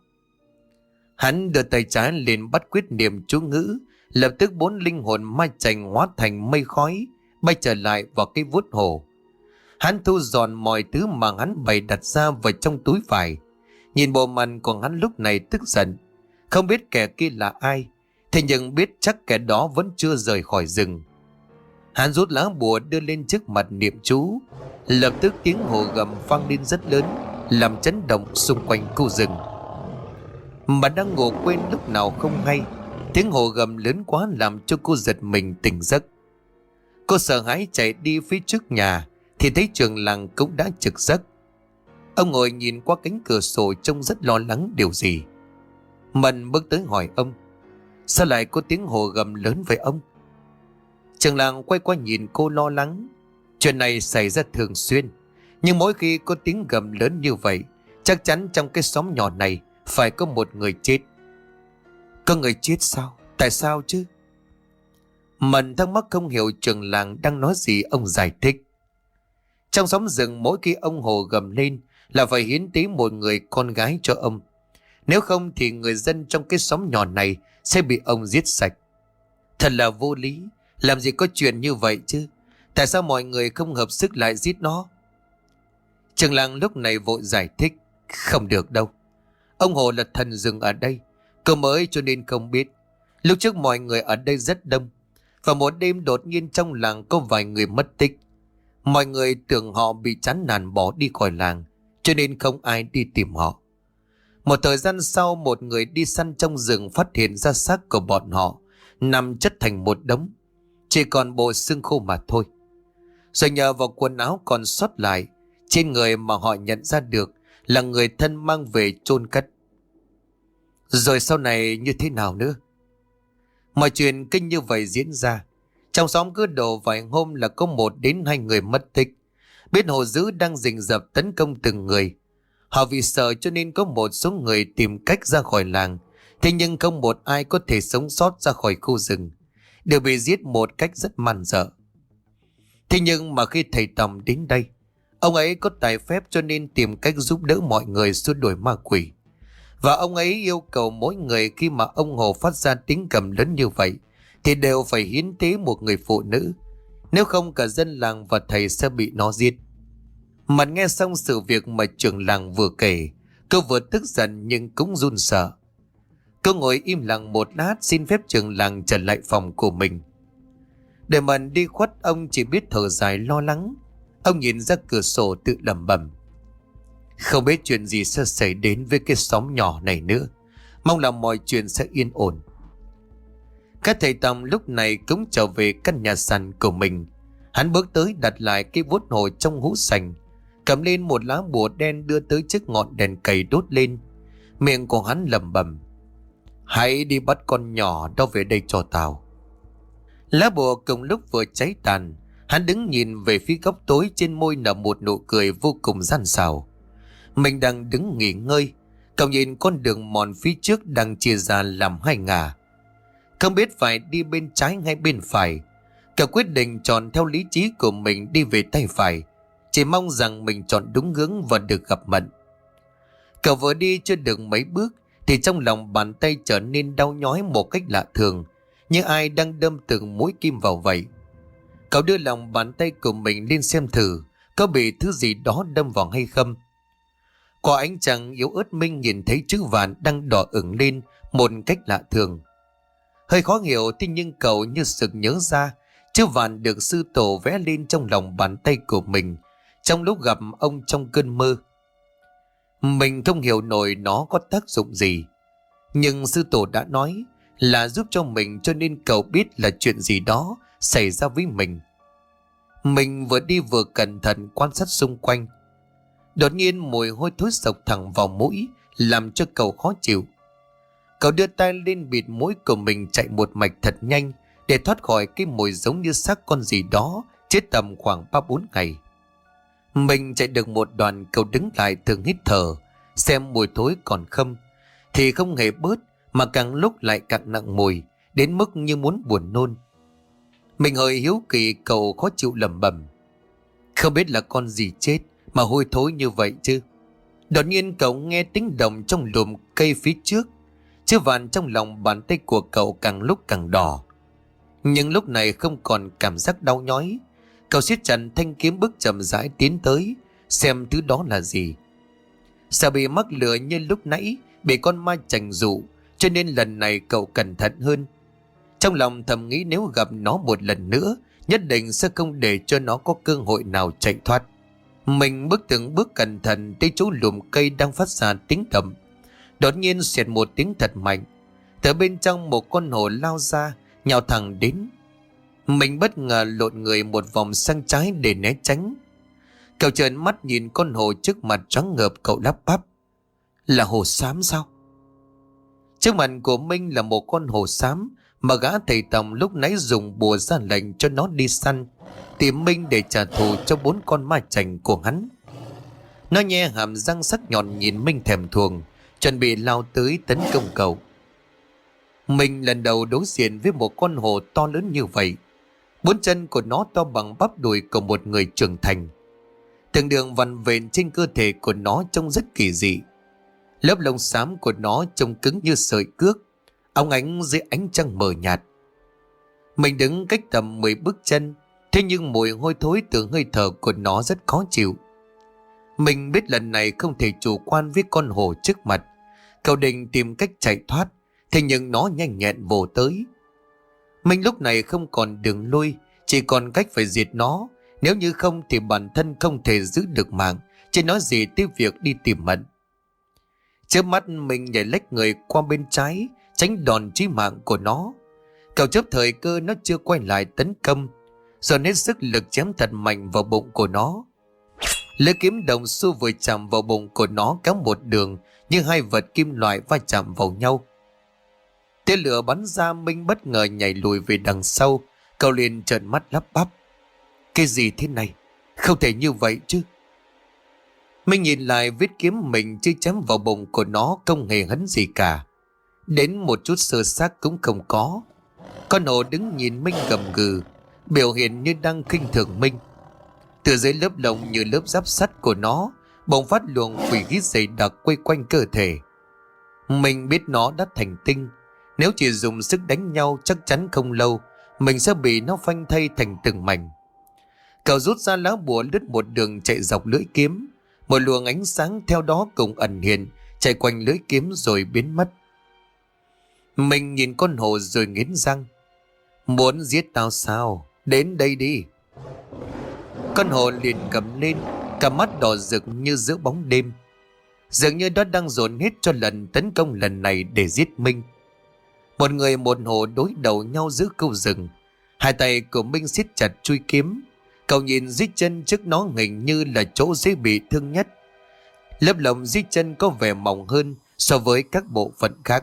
Hắn đưa tay trái lên bắt quyết niệm chú ngữ, lập tức bốn linh hồn ma chành hóa thành mây khói bay trở lại vào cái vuốt hồ. Hắn thu dọn mọi thứ mà hắn bày đặt ra vào trong túi vải. Nhìn bộ mặt của hắn lúc này tức giận. Không biết kẻ kia là ai, thế nhưng biết chắc kẻ đó vẫn chưa rời khỏi rừng. Hắn rút lá bùa đưa lên trước mặt niệm chú. Lập tức tiếng hồ gầm vang lên rất lớn, làm chấn động xung quanh khu rừng. Mà đang ngủ quên lúc nào không hay, tiếng hồ gầm lớn quá làm cho cô giật mình tỉnh giấc. Cô sợ hãi chạy đi phía trước nhà thì thấy trường làng cũng đã trực giấc. Ông ngồi nhìn qua cánh cửa sổ trông rất lo lắng điều gì. Mận bước tới hỏi ông: "Sao lại có tiếng hồ gầm lớn vậy ông?" Trường làng quay qua nhìn cô lo lắng. Chuyện này xảy ra thường xuyên, nhưng mỗi khi có tiếng gầm lớn như vậy, chắc chắn trong cái xóm nhỏ này phải có một người chết. "Có người chết sao? Tại sao chứ?" Mận thắc mắc không hiểu trường làng đang nói gì. Ông giải thích: "Trong xóm rừng mỗi khi ông Hồ gầm lên là phải hiến tế một người con gái cho ông. Nếu không thì người dân trong cái xóm nhỏ này sẽ bị ông giết sạch." "Thật là vô lý, làm gì có chuyện như vậy chứ? Tại sao mọi người không hợp sức lại giết nó?" Trường làng lúc này vội giải thích: "Không được đâu. Ông Hồ là thần rừng ở đây, cậu mới cho nên không biết. Lúc trước mọi người ở đây rất đông, và một đêm đột nhiên trong làng có vài người mất tích. Mọi người tưởng họ bị chán nản bỏ đi khỏi làng, cho nên không ai đi tìm họ. Một thời gian sau, một người đi săn trong rừng phát hiện ra xác của bọn họ nằm chất thành một đống, chỉ còn bộ xương khô mà thôi. Rồi nhờ vào quần áo còn sót lại trên người mà họ nhận ra được là người thân mang về chôn cất." "Rồi sau này như thế nào nữa?" Mọi chuyện kinh như vậy diễn ra. Trong xóm cứ đổ vài hôm là có một đến hai người mất tích. Biết Hồ Dữ đang rình rập tấn công từng người. Họ vì sợ cho nên có một số người tìm cách ra khỏi làng. Thế nhưng không một ai có thể sống sót ra khỏi khu rừng, đều bị giết một cách rất man dợ. Thế nhưng mà khi thầy Tòng đến đây, ông ấy có tài phép cho nên tìm cách giúp đỡ mọi người xua đuổi ma quỷ. Và ông ấy yêu cầu mỗi người khi mà ông Hồ phát ra tiếng gầm lớn như vậy thì đều phải hiến tế một người phụ nữ. Nếu không cả dân làng và thầy sẽ bị nó giết. Mà nghe xong sự việc mà trưởng làng vừa kể, cô vừa tức giận nhưng cũng run sợ. Cô ngồi im lặng một lát, xin phép trưởng làng trở lại phòng của mình. Để Mận đi khuất, ông chỉ biết thở dài lo lắng. Ông nhìn ra cửa sổ tự lẩm bẩm: không biết chuyện gì sẽ xảy đến với cái xóm nhỏ này nữa. Mong là mọi chuyện sẽ yên ổn. Các thầy Tòng lúc này cũng trở về căn nhà sàn của mình. Hắn bước tới đặt lại cái vuốt hồi trong hũ sành, cầm lên một lá bùa đen đưa tới trước ngọn đèn cầy đốt lên. Miệng của hắn lẩm bẩm: hãy đi bắt con nhỏ đó về đây cho tao. Lá bùa cùng lúc vừa cháy tàn, hắn đứng nhìn về phía góc tối, trên môi nở một nụ cười vô cùng gian xảo. Mình đang đứng nghỉ ngơi, cậu nhìn con đường mòn phía trước đang chia ra làm hai ngả. Không biết phải đi bên trái hay bên phải. Cậu quyết định chọn theo lý trí của mình đi về tay phải, chỉ mong rằng mình chọn đúng hướng và được gặp Mận. Cậu vừa đi chưa được mấy bước thì trong lòng bàn tay trở nên đau nhói một cách lạ thường, như ai đang đâm từng mũi kim vào vậy. Cậu đưa lòng bàn tay của mình lên xem thử có bị thứ gì đó đâm vào hay không. Qua ánh trăng yếu ớt, Minh nhìn thấy chữ vạn đang đỏ ửng lên một cách lạ thường. Hơi khó hiểu, thế nhưng cậu như sực nhớ ra chữ vạn được sư tổ vẽ lên trong lòng bàn tay của mình trong lúc gặp ông trong cơn mơ. Mình không hiểu nổi nó có tác dụng gì, nhưng sư tổ đã nói là giúp cho mình, cho nên cậu biết là chuyện gì đó xảy ra với mình. Mình vừa đi vừa cẩn thận quan sát xung quanh. Đột nhiên mùi hôi thối sộc thẳng vào mũi, làm cho cậu khó chịu. Cậu đưa tay lên bịt mũi của mình, chạy một mạch thật nhanh để thoát khỏi cái mùi giống như xác con gì đó chết tầm khoảng ba bốn ngày. Mình chạy được một đoạn, cậu đứng lại thường hít thở xem mùi thối còn không, thì không hề bớt mà càng lúc lại càng nặng mùi, đến mức như muốn buồn nôn. Mình hơi hiếu kỳ, cậu khó chịu lẩm bẩm: không biết là con gì chết mà hôi thối như vậy chứ. Đột nhiên cậu nghe tiếng động trong lùm cây phía trước. Chữ vạn trong lòng bàn tay của cậu càng lúc càng đỏ, nhưng lúc này không còn cảm giác đau nhói. Cậu siết chặt thanh kiếm, bước chậm rãi tiến tới xem thứ đó là gì. Sợ bị mắc lừa như lúc nãy, bị con ma chành dụ, cho nên lần này cậu cẩn thận hơn. Trong lòng thầm nghĩ nếu gặp nó một lần nữa, nhất định sẽ không để cho nó có cơ hội nào chạy thoát. Mình bước từng bước cẩn thận tới chỗ lùm cây đang phát ra tiếng động. Đột nhiên xẹt một tiếng thật mạnh, từ bên trong một con hổ lao ra, nhào thẳng đến. Mình bất ngờ lộn người một vòng sang trái để né tránh. Cậu trợn mắt nhìn con hổ trước mặt choáng ngợp, cậu lắp bắp: là hổ xám sao? Trước mặt của Minh là một con hổ xám mà gã thầy Tòng lúc nãy dùng bùa ra lệnh cho nó đi săn tìm Minh để trả thù cho bốn con ma chành của hắn. Nó nhe hàm răng sắc nhọn nhìn Minh thèm thuồng, chuẩn bị lao tới tấn công cậu. Mình lần đầu đối diện với một con hổ to lớn như vậy. Bốn chân của nó to bằng bắp đùi của một người trưởng thành. Từng đường vằn vện trên cơ thể của nó trông rất kỳ dị. Lớp lông xám của nó trông cứng như sợi cước, óng ánh dưới ánh trăng mờ nhạt. Mình đứng cách tầm mười bước chân, thế nhưng mùi hôi thối từ hơi thở của nó rất khó chịu. Mình biết lần này không thể chủ quan với con hổ trước mặt. Cậu định tìm cách chạy thoát, thế nhưng nó nhanh nhẹn vồ tới. Mình lúc này không còn đường lui, chỉ còn cách phải diệt nó. Nếu như không thì bản thân không thể giữ được mạng, chứ nói gì tới việc đi tìm Mận. Chớp mắt mình nhảy lách người qua bên trái, tránh đòn chí mạng của nó. Cậu chớp thời cơ nó chưa quay lại tấn công, dồn hết sức lực chém thật mạnh vào bụng của nó. Lưỡi kiếm đồng xu vừa chạm vào bụng của nó kéo một đường, như hai vật kim loại va chạm vào nhau. Tia lửa bắn ra, Minh bất ngờ nhảy lùi về đằng sau. Cậu liền trợn mắt lắp bắp: cái gì thế này? Không thể như vậy chứ. Minh nhìn lại vết kiếm mình chưa chém vào bụng của nó, không hề hấn gì cả, đến một chút sơ xác cũng không có. Con hổ đứng nhìn Minh gầm gừ, biểu hiện như đang khinh thường Minh. Từ dưới lớp lông như lớp giáp sắt của nó bỗng phát luồng quỷ khí dày đặc quay quanh cơ thể. Mình biết nó đã thành tinh, nếu chỉ dùng sức đánh nhau chắc chắn không lâu mình sẽ bị nó phanh thây thành từng mảnh. Cậu rút ra lá bùa, lướt một đường chạy dọc lưỡi kiếm. Một luồng ánh sáng theo đó cùng ẩn hiện chạy quanh lưỡi kiếm rồi biến mất. Mình nhìn con hổ rồi nghiến răng: muốn giết tao sao? Đến đây đi. Con hổ liền cầm lên, cả mắt đỏ rực như giữa bóng đêm. Dường như nó đang dồn hết cho lần tấn công lần này để giết Minh. Một người một hổ đối đầu nhau giữa câu rừng. Hai tay của Minh siết chặt chuôi kiếm. Cậu nhìn dưới chân trước nó hình như là chỗ dễ bị thương nhất. Lớp lông dưới chân có vẻ mỏng hơn so với các bộ phận khác.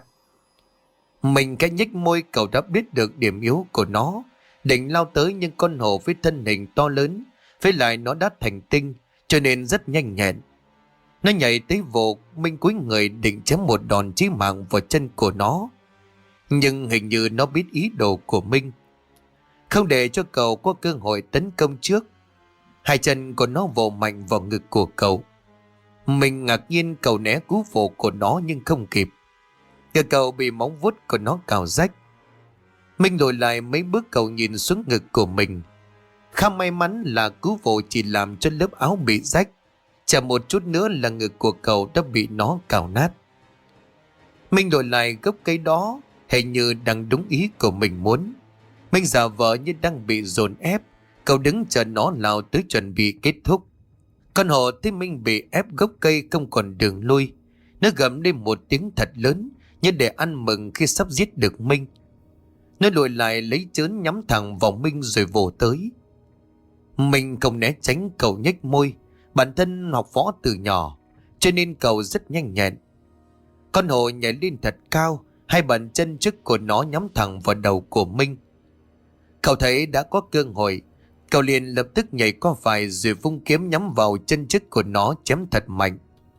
Mình cái nhếch môi, cậu đã biết được điểm yếu của nó. Định lao tới nhưng con hổ với thân hình to lớn, với lại nó đã thành tinh, cho nên rất nhanh nhẹn. Nó nhảy tới vồ Minh, cúi người định chém một đòn chí mạng vào chân của nó. Nhưng hình như nó biết ý đồ của Minh, không để cho cậu có cơ hội tấn công trước. Hai chân của nó vồ mạnh vào ngực của cậu. Mình ngạc nhiên cậu né cú vồ của nó nhưng không kịp. Ngực cậu bị móng vuốt của nó cào rách. Minh lùi lại mấy bước, cậu nhìn xuống ngực của mình. Khá may mắn là cú vồ chỉ làm cho lớp áo bị rách. Chả một chút nữa là ngực của cậu đã bị nó cào nát. Minh lùi lại gốc cây đó, hình như đang đúng ý của mình muốn. Minh giả vờ như đang bị dồn ép. Cậu đứng chờ nó lao tới chuẩn bị kết thúc. Con hổ thấy Minh bị ép gốc cây không còn đường lui. Nó gầm lên một tiếng thật lớn, như để ăn mừng khi sắp giết được Minh. Nó lùi lại lấy chớn nhắm thẳng vào Minh rồi vồ tới. Minh không né tránh, cậu nhếch môi. Bản thân học võ từ nhỏ, cho nên cậu rất nhanh nhẹn. Con hổ nhảy lên thật cao, hai bàn chân trước của nó nhắm thẳng vào đầu của Minh. Cậu thấy đã có cơ hội, cậu liền lập tức nhảy qua vai rồi vung kiếm nhắm vào chân trước của nó chém thật mạnh.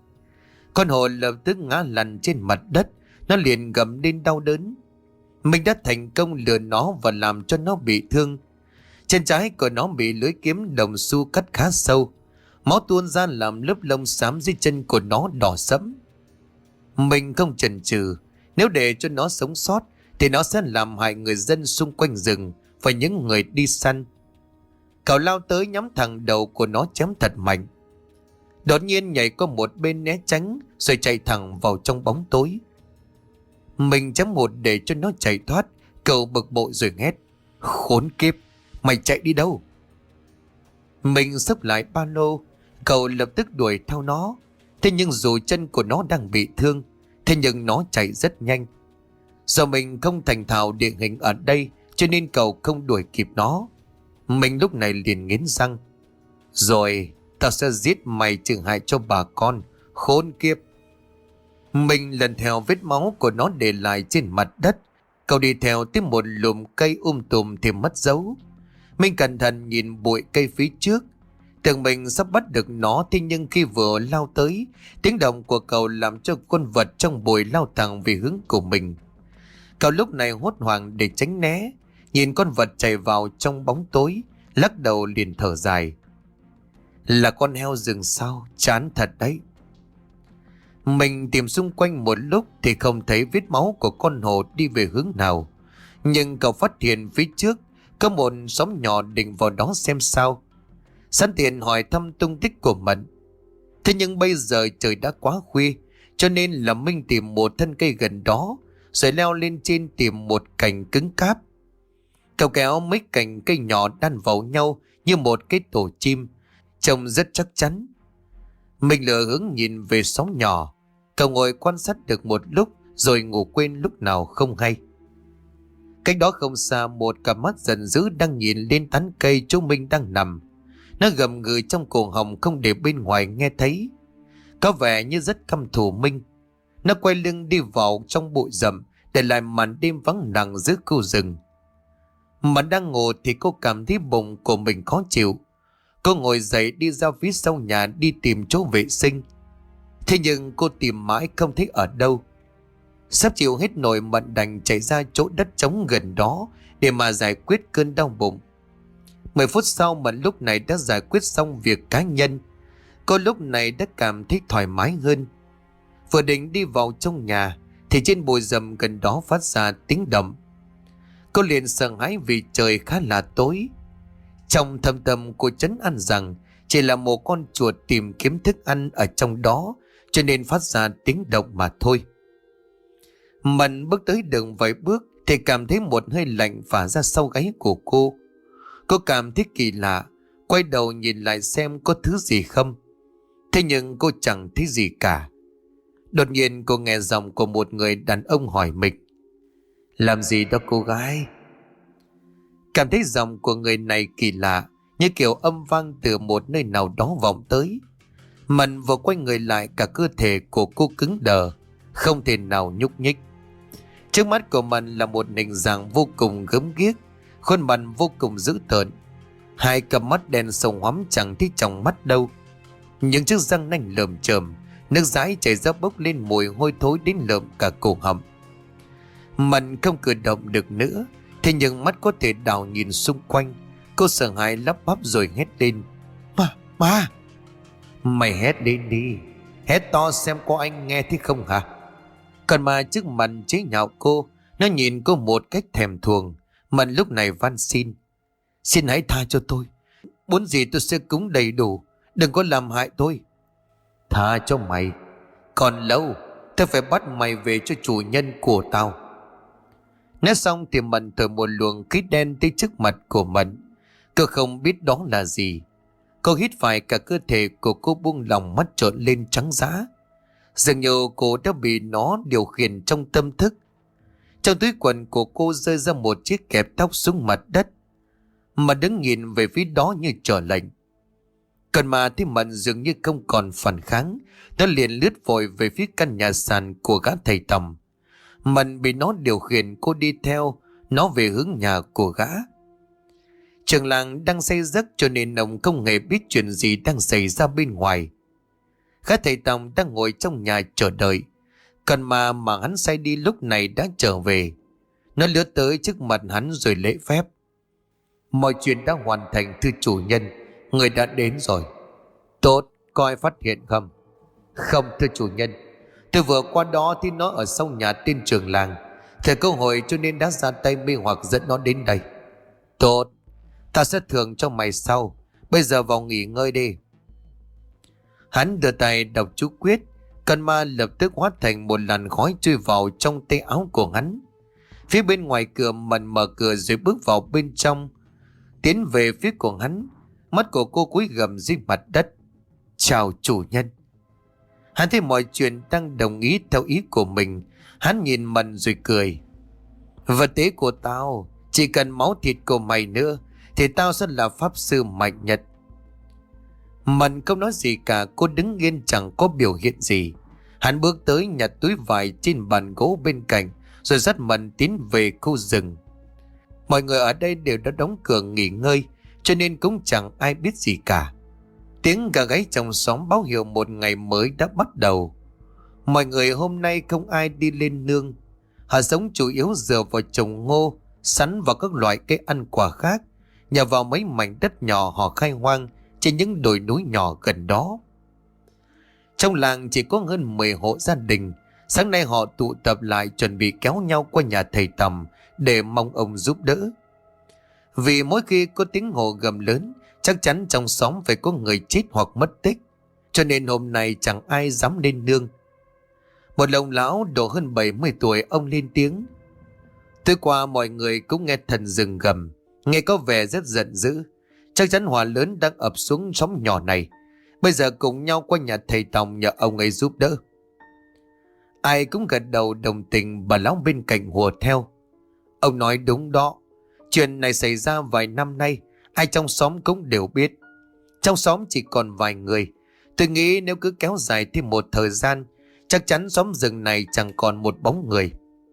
Con hổ lập tức ngã lăn trên mặt đất, nó liền gầm lên đau đớn. Mình đã thành công lừa nó và làm cho nó bị thương. Chân trái của nó bị lưỡi kiếm đồng xu cắt khá sâu. Máu tuôn ra làm lớp lông xám dưới chân của nó đỏ sẫm. Mình không chần chừ, nếu để cho nó sống sót thì nó sẽ làm hại người dân xung quanh rừng và những người đi săn. Cậu lao tới nhắm thẳng đầu của nó chém thật mạnh. Đột nhiên nhảy qua một bên né tránh rồi chạy thẳng vào trong bóng tối. Mình chém một để cho nó chạy thoát. Cậu bực bội rồi hét: khốn kiếp, mày chạy đi đâu? Mình xốc lại ba lô. Cậu lập tức đuổi theo nó. Thế nhưng dù chân của nó đang bị thương, thế nhưng nó chạy rất nhanh. Do mình không thành thạo địa hình ở đây, cho nên cậu không đuổi kịp nó. Mình lúc này liền nghiến răng: rồi tao sẽ giết mày trừ hại cho bà con, khốn kiếp. Mình lần theo vết máu của nó để lại trên mặt đất. Cậu đi theo tới một lùm cây um tùm thì mất dấu. Mình cẩn thận nhìn bụi cây phía trước, tưởng mình sắp bắt được nó. Thế nhưng khi vừa lao tới, tiếng động của cậu làm cho con vật trong bụi lao thẳng về hướng của mình. Cậu lúc này hốt hoảng để tránh né, nhìn con vật chạy vào trong bóng tối, lắc đầu liền thở dài: là con heo rừng sao, chán thật đấy. Mình tìm xung quanh một lúc thì không thấy vết máu của con hổ đi về hướng nào. Nhưng cậu phát hiện phía trước có một xóm nhỏ, định vào đó xem sao. Sẵn tiện hỏi thăm tung tích của Mận. Thế nhưng bây giờ trời đã quá khuya, cho nên là Minh tìm một thân cây gần đó, rồi leo lên trên tìm một cành cứng cáp. Cậu kéo mấy cành cây nhỏ đan vào nhau như một cái tổ chim, trông rất chắc chắn. Mình lựa hướng nhìn về xóm nhỏ. Cậu ngồi quan sát được một lúc rồi ngủ quên lúc nào không hay. Cách đó không xa, một cặp mắt giận dữ đang nhìn lên tán cây chỗ Minh đang nằm. Nó gầm gừ trong cổ họng không để bên ngoài nghe thấy, có vẻ như rất căm thù Minh. Nó quay lưng đi vào trong bụi rậm, để lại màn đêm vắng lặng giữa khu rừng. Mà đang ngủ thì cô cảm thấy bụng của mình khó chịu. Cô ngồi dậy đi ra phía sau nhà đi tìm chỗ vệ sinh. Thế nhưng cô tìm mãi không thấy ở đâu. Sắp chịu hết nổi, Mận đành chạy ra chỗ đất trống gần đó để mà giải quyết cơn đau bụng. Mười phút sau, Mận lúc này đã giải quyết xong việc cá nhân. Cô lúc này đã cảm thấy thoải mái hơn. Vừa định đi vào trong nhà thì trên bụi rậm gần đó phát ra tiếng động. Cô liền sợ hãi vì trời khá là tối. Trong thâm tâm cô trấn an rằng chỉ là một con chuột tìm kiếm thức ăn ở trong đó, cho nên phát ra tiếng động mà thôi. Mận bước tới đường vài bước thì cảm thấy một hơi lạnh phả ra sau gáy của cô. Cô cảm thấy kỳ lạ, quay đầu nhìn lại xem có thứ gì không. Thế nhưng cô chẳng thấy gì cả. Đột nhiên cô nghe giọng của một người đàn ông hỏi mình: làm gì đó cô gái? Cảm thấy giọng của người này kỳ lạ, như kiểu âm vang từ một nơi nào đó vọng tới. Mận vừa quay người lại, cả cơ thể của cô cứng đờ, không thể nào nhúc nhích. Trước mắt của Mận là một hình dạng vô cùng gớm ghiếc, khuôn mặt vô cùng dữ tợn. Hai cặp mắt đen sâu hoắm chẳng thấy trong mắt đâu. Những chiếc răng nanh lởm chởm, nước dãi chảy ra bốc lên mùi hôi thối đến lợm cả cổ họng. Mận không cử động được nữa, thế nhưng mắt có thể đảo nhìn xung quanh. Cô sợ hãi lắp bắp rồi hét lên: Ma, ma! Mày hét lên đi, hét to xem có anh nghe thấy không hả? Còn ma trước mặt chế nhạo cô, nó nhìn cô một cách thèm thuồng. Mận lúc này van xin: xin hãy tha cho tôi, muốn gì tôi sẽ cúng đầy đủ, đừng có làm hại tôi. Tha cho mày? Còn lâu, tôi phải bắt mày về cho chủ nhân của tao. Nói xong thì Mận thổi một luồng khí đen tới trước mặt của Mận. Cô không biết đó là gì. Cô hít phải, cả cơ thể của cô buông lỏng, mắt trợn lên trắng dã. Dường như cô đã bị nó điều khiển trong tâm thức. Trong túi quần của cô rơi ra một chiếc kẹp tóc xuống mặt đất, mà đứng nhìn về phía đó như chờ lệnh. Còn mà thấy Mận dường như không còn phản kháng, nó liền lướt vội về phía căn nhà sàn của gã thầy tầm. Mận bị nó điều khiển, cô đi theo nó về hướng nhà của gã. Trường làng đang say giấc cho nên ông không hề biết chuyện gì đang xảy ra bên ngoài. Gã thầy tầm đang ngồi trong nhà chờ đợi. Còn mà mà hắn say đi lúc này đã trở về. Nó lướt tới trước mặt hắn rồi lễ phép: mọi chuyện đã hoàn thành thưa chủ nhân, người đã đến rồi. Tốt, có ai phát hiện không? Không thưa chủ nhân, tôi vừa qua đó thì nó ở sau nhà tên trưởng làng, thời cơ hội cho nên đã ra tay mê hoặc dẫn nó đến đây. Tốt, ta sẽ thưởng cho mày sau, bây giờ vào nghỉ ngơi đi. Hắn đưa tay đọc chú quyết, con ma lập tức hóa thành một làn khói chui vào trong tay áo của hắn. Phía bên ngoài cửa, Mận mở cửa rồi bước vào bên trong, tiến về phía của hắn. Mắt của cô cúi gằm dưới mặt đất: chào chủ nhân. Hắn thấy mọi chuyện đang đồng ý theo ý của mình. Hắn nhìn Mận rồi cười: vật tế của tao, chỉ cần máu thịt của mày nữa thì tao sẽ là pháp sư mạnh nhất. Mận không nói gì cả, cô đứng yên chẳng có biểu hiện gì. Hắn bước tới nhặt túi vải trên bàn gỗ bên cạnh, rồi dắt Mận tiến về khu rừng. Mọi người ở đây đều đã đóng cửa nghỉ ngơi, cho nên cũng chẳng ai biết gì cả. Tiếng gà gáy trong xóm báo hiệu một ngày mới đã bắt đầu. Mọi người hôm nay không ai đi lên nương. Họ sống chủ yếu dựa vào trồng ngô, sắn và các loại cây ăn quả khác, nhờ vào mấy mảnh đất nhỏ họ khai hoang trên những đồi núi nhỏ gần đó. Trong làng chỉ có hơn mười hộ gia đình. Sáng nay họ tụ tập lại chuẩn bị kéo nhau qua nhà thầy Tầm để mong ông giúp đỡ. Vì mỗi khi có tiếng hò gầm lớn, chắc chắn trong xóm phải có người chết hoặc mất tích, cho nên hôm nay chẳng ai dám lên nương. Một ông lão độ hơn bảy mươi tuổi, ông lên tiếng: tối qua mọi người cũng nghe thần rừng gầm, nghe có vẻ rất giận dữ. Chắc chắn hỏa lớn đang ập xuống xóm nhỏ này. Bây giờ cùng nhau qua nhà thầy Tòng nhờ ông ấy giúp đỡ. Ai cũng gật đầu đồng tình. Bà lão bên cạnh hùa theo: ông nói đúng đó, chuyện này xảy ra vài năm nay, ai trong xóm cũng đều biết. Trong xóm chỉ còn vài người. Tôi nghĩ nếu cứ kéo dài thêm một thời gian, chắc chắn xóm rừng này chẳng còn một bóng người.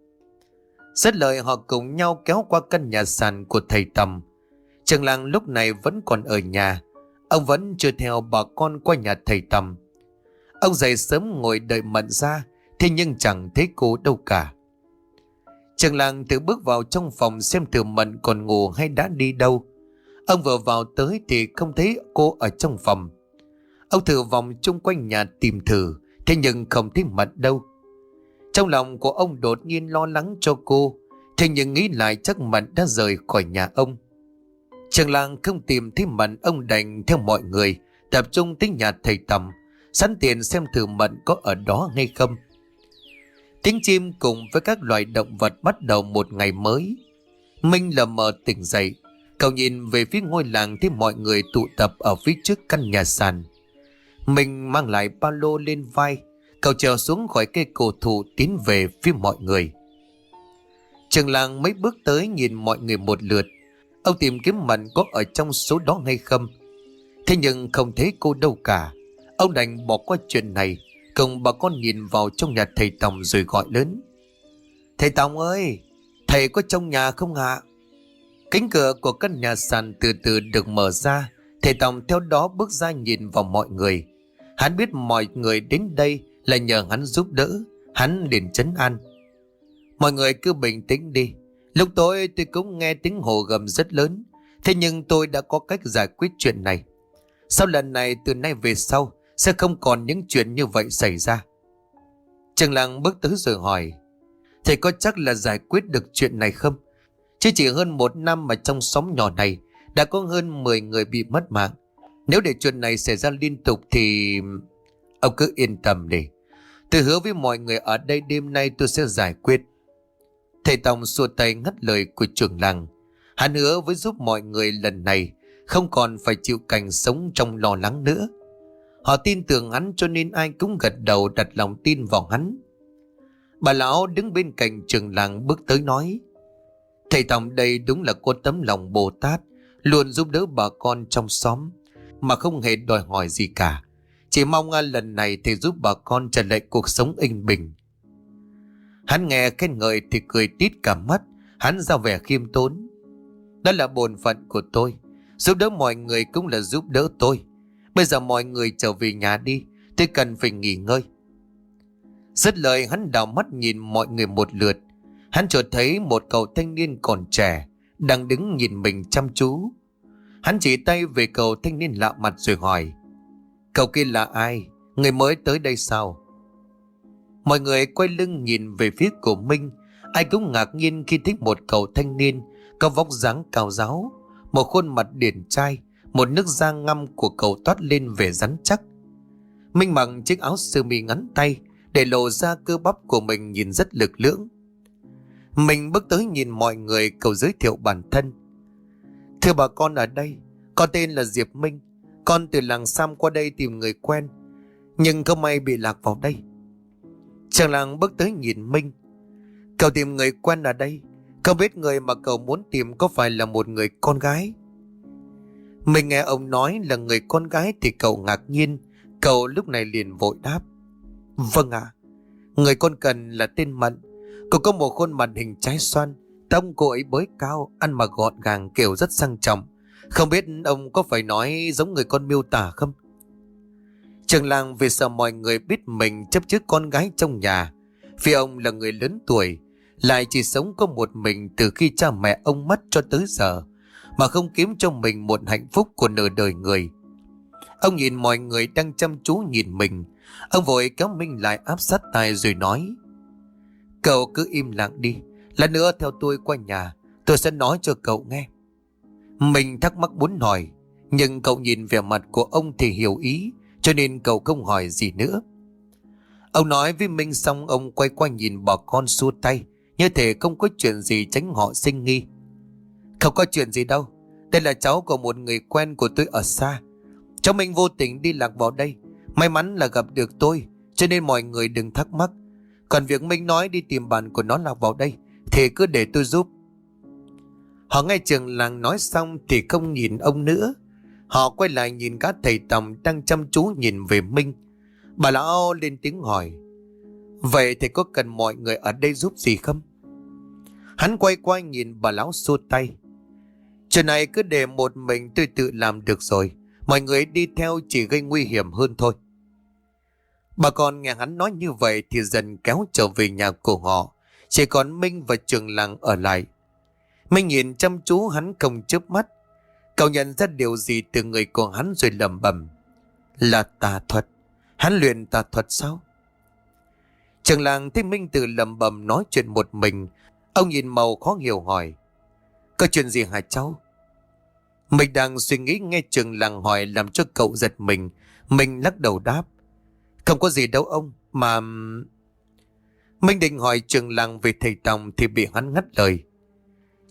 Dứt lời họ cùng nhau kéo qua căn nhà sàn của thầy Tầm. Trường làng lúc này vẫn còn ở nhà. Ông vẫn chưa theo bà con qua nhà thầy Tầm. Ông dậy sớm ngồi đợi Mận ra, thế nhưng chẳng thấy cô đâu cả. Trường làng tự bước vào trong phòng xem thử Mận còn ngủ hay đã đi đâu. Ông vừa vào tới thì không thấy cô ở trong phòng. Ông thử vòng chung quanh nhà tìm thử, thế nhưng không thấy Mận đâu. Trong lòng của ông đột nhiên lo lắng cho cô, thế nhưng nghĩ lại chắc Mận đã rời khỏi nhà ông. Trường làng không tìm thấy Mận, ông đành theo mọi người tập trung tới nhà thầy Tầm, sẵn tiện xem thử Mận có ở đó hay không. Tiếng chim cùng với các loài động vật bắt đầu một ngày mới. Minh lờ mờ tỉnh dậy, Cậu nhìn về phía ngôi làng thấy mọi người tụ tập ở phía trước căn nhà sàn. Mình mang lại ba lô lên vai, cậu trèo xuống khỏi cây cổ thụ tiến về phía mọi người. Trường làng mấy bước tới nhìn mọi người một lượt. Ông tìm kiếm Mận có ở trong số đó hay không. Thế nhưng không thấy cô đâu cả. Ông đành bỏ qua chuyện này, cùng bà con nhìn vào trong nhà thầy Tòng rồi gọi lớn: "Thầy Tòng ơi, thầy có trong nhà không ạ?" Cánh cửa của căn nhà sàn từ từ được mở ra. Thầy Tòng theo đó bước ra nhìn vào mọi người. Hắn biết mọi người đến đây là nhờ hắn giúp đỡ. Hắn liền trấn an: "Mọi người cứ bình tĩnh đi. Lúc tối tôi cũng nghe tiếng hồ gầm rất lớn. Thế nhưng tôi đã có cách giải quyết chuyện này. Sau lần này từ nay về sau sẽ không còn những chuyện như vậy xảy ra." Trường làng bước tới rồi hỏi: "Thầy có chắc là giải quyết được chuyện này không? Chứ chỉ hơn một năm mà trong xóm nhỏ này đã có hơn mười người bị mất mạng. Nếu để chuyện này xảy ra liên tục thì..." "Ông cứ yên tâm đi. Tôi hứa với mọi người ở đây đêm nay tôi sẽ giải quyết." Thầy Tòng xua tay ngắt lời của trưởng làng. Hắn hứa với giúp mọi người lần này không còn phải chịu cảnh sống trong lo lắng nữa. Họ tin tưởng hắn cho nên ai cũng gật đầu đặt lòng tin vào hắn. Bà lão đứng bên cạnh trưởng làng bước tới nói: "Thầy Tòng đây đúng là có tấm lòng Bồ Tát, luôn giúp đỡ bà con trong xóm mà không hề đòi hỏi gì cả. Chỉ mong lần này thầy giúp bà con trở lại cuộc sống yên bình." Hắn nghe khen ngợi thì cười tít cả mắt. Hắn ra vẻ khiêm tốn: "Đó là bổn phận của tôi. Giúp đỡ mọi người cũng là giúp đỡ tôi. Bây giờ mọi người trở về nhà đi, tôi cần phải nghỉ ngơi." Dứt lời hắn đảo mắt nhìn mọi người một lượt. Hắn chợt thấy một cậu thanh niên còn trẻ đang đứng nhìn mình chăm chú. Hắn chỉ tay về cậu thanh niên lạ mặt rồi hỏi: "Cậu kia là ai? Người mới tới đây sao?" Mọi người quay lưng nhìn về phía của Minh. Ai cũng ngạc nhiên khi thấy một cậu thanh niên có vóc dáng cao ráo, một khuôn mặt điển trai, một nước da ngăm của cậu toát lên vẻ rắn chắc. Minh mặc chiếc áo sơ mi ngắn tay để lộ ra cơ bắp của mình nhìn rất lực lưỡng. Mình bước tới nhìn mọi người, cậu giới thiệu bản thân: "Thưa bà con ở đây, con tên là Diệp Minh. Con từ làng Sam qua đây tìm người quen, nhưng không may bị lạc vào đây." Chàng làng bước tới nhìn Minh: "Cậu tìm người quen ở đây, không biết người mà cậu muốn tìm có phải là một người con gái?" Mình nghe ông nói là người con gái thì cậu ngạc nhiên. Cậu lúc này liền vội đáp: "Vâng ạ, à, người con cần là tên Mận. Cô có một khuôn mặt hình trái xoan, tóc cô ấy bới cao, ăn mặc gọn gàng kiểu rất sang trọng. Không biết ông có phải nói giống người con miêu tả không?" Trường làng vì sợ mọi người biết mình chấp chước con gái trong nhà, vì ông là người lớn tuổi, lại chỉ sống có một mình từ khi cha mẹ ông mất cho tới giờ, mà không kiếm cho mình một hạnh phúc của nửa đời người. Ông nhìn mọi người đang chăm chú nhìn mình. Ông vội kéo Minh lại áp sát tai rồi nói: "Cậu cứ im lặng đi, lát nữa theo tôi qua nhà, tôi sẽ nói cho cậu nghe." Mình thắc mắc muốn hỏi, nhưng cậu nhìn vẻ mặt của ông thì hiểu ý, cho nên cậu không hỏi gì nữa. Ông nói với Minh xong, ông quay qua nhìn bà con xua tay, như thể không có chuyện gì tránh họ sinh nghi. "Không có chuyện gì đâu, đây là cháu của một người quen của tôi ở xa. Cháu Minh vô tình đi lạc vào đây, may mắn là gặp được tôi, cho nên mọi người đừng thắc mắc. Còn việc Minh nói đi tìm bạn của nó lạc vào đây thì cứ để tôi giúp." Họ nghe trường làng nói xong thì không nhìn ông nữa. Họ quay lại nhìn các thầy Tòng đang chăm chú nhìn về Minh. Bà lão lên tiếng hỏi: "Vậy thì có cần mọi người ở đây giúp gì không?" Hắn quay qua nhìn bà lão xua tay: "Chuyện này cứ để một mình tôi tự làm được rồi. Mọi người đi theo chỉ gây nguy hiểm hơn thôi." Bà con nghe hắn nói như vậy thì dần kéo trở về nhà của họ. Chỉ còn Minh và trường làng ở lại. Minh nhìn chăm chú hắn không chớp mắt. Cậu nhận ra điều gì từ người của hắn rồi lẩm bẩm: "Là tà thuật. Hắn luyện tà thuật sao?" Trường làng thấy Minh tự lẩm bẩm nói chuyện một mình. Ông nhìn màu khó hiểu hỏi: "Có chuyện gì hả cháu?" Mình đang suy nghĩ nghe trường làng hỏi làm cho cậu giật mình. Mình lắc đầu đáp: "Không có gì đâu ông, mà..." Minh định hỏi trường làng về thầy Tòng thì bị hắn ngắt lời: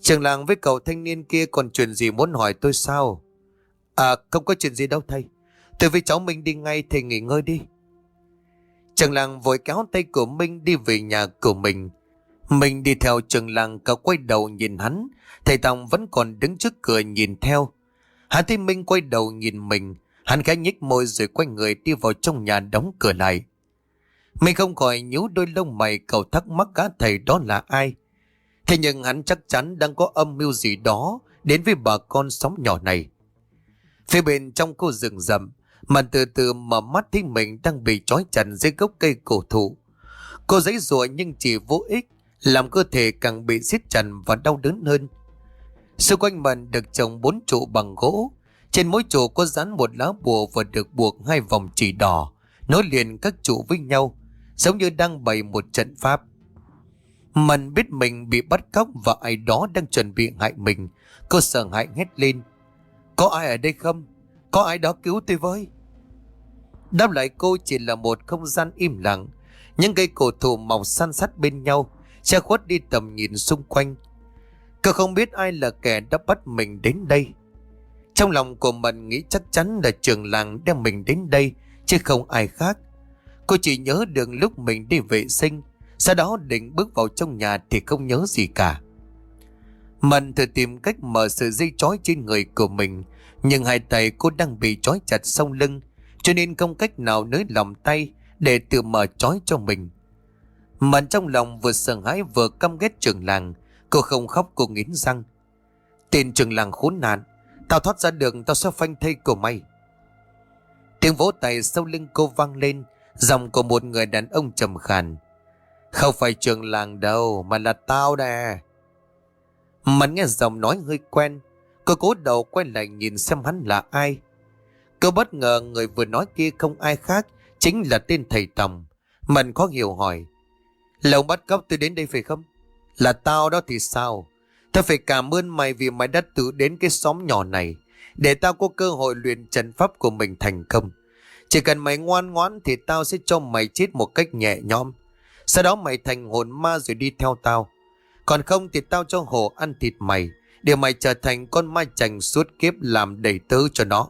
Trường làng với cậu thanh niên kia còn chuyện gì muốn hỏi tôi sao? À, không có chuyện gì đâu thầy. Tôi với cháu Minh đi ngay, thầy nghỉ ngơi đi. Trường làng vội kéo tay của Minh đi về nhà của mình. Mình đi theo trường làng, cậu quay đầu nhìn hắn. Thầy Tòng vẫn còn đứng trước cửa nhìn theo. Hắn thấy Minh quay đầu nhìn mình, hắn khẽ nhếch môi rồi quay người đi vào trong nhà đóng cửa lại. Mình không khỏi nhíu đôi lông mày, cậu thắc mắc cả thầy đó là ai. Thế nhưng hắn chắc chắn đang có âm mưu gì đó đến với bà con xóm nhỏ này. Phía bên trong khu rừng rậm, Mận từ từ mở mắt thấy mình đang bị trói chặt dưới gốc cây cổ thụ. Cô giãy giụa nhưng chỉ vô ích, làm cơ thể càng bị siết chặt và đau đớn hơn. Xung quanh Mận được trồng bốn trụ bằng gỗ. Trên mỗi trụ có dán một lá bùa và được buộc hai vòng chỉ đỏ, nối liền các trụ với nhau, giống như đang bày một trận pháp. Mận biết mình bị bắt cóc và ai đó đang chuẩn bị hại mình. Cô sợ hãi hét lên: có ai ở đây không? Có ai đó cứu tôi với. Đáp lại cô chỉ là một không gian im lặng. Những cây cổ thụ mọc san sát bên nhau, che khuất đi tầm nhìn xung quanh. Cô không biết ai là kẻ đã bắt mình đến đây. Trong lòng của Mận nghĩ chắc chắn là trường làng đem mình đến đây, chứ không ai khác. Cô chỉ nhớ được lúc mình đi vệ sinh, sau đó định bước vào trong nhà thì không nhớ gì cả. Mận thử tìm cách mở sợi dây trói trên người của mình, nhưng hai tay cô đang bị trói chặt sau lưng, cho nên không cách nào nới lỏng tay để tự mở trói cho mình. Mận trong lòng vừa sợ hãi vừa căm ghét trường làng. Cô không khóc, cô nghiến răng: tên trường làng khốn nạn, tao thoát ra được tao sẽ phanh thây của mày. Tiếng vỗ tay sau lưng cô vang lên, giọng của một người đàn ông trầm khàn: không phải trường làng đâu, mà là tao nè. Mận nghe giọng nói hơi quen. Cô cố đầu quay lại nhìn xem hắn là ai. Cô bất ngờ người vừa nói kia không ai khác, chính là tên thầy Tòng. Mận khó hiểu hỏi: là ông bắt cóc tôi đến đây phải không? Là tao đó thì sao? Tao phải cảm ơn mày vì mày đã tự đến cái xóm nhỏ này để tao có cơ hội luyện trận pháp của mình thành công. Chỉ cần mày ngoan ngoãn thì tao sẽ cho mày chết một cách nhẹ nhõm. Sau đó mày thành hồn ma rồi đi theo tao. Còn không thì tao cho hổ ăn thịt mày, để mày trở thành con ma chành suốt kiếp làm đầy tớ cho nó.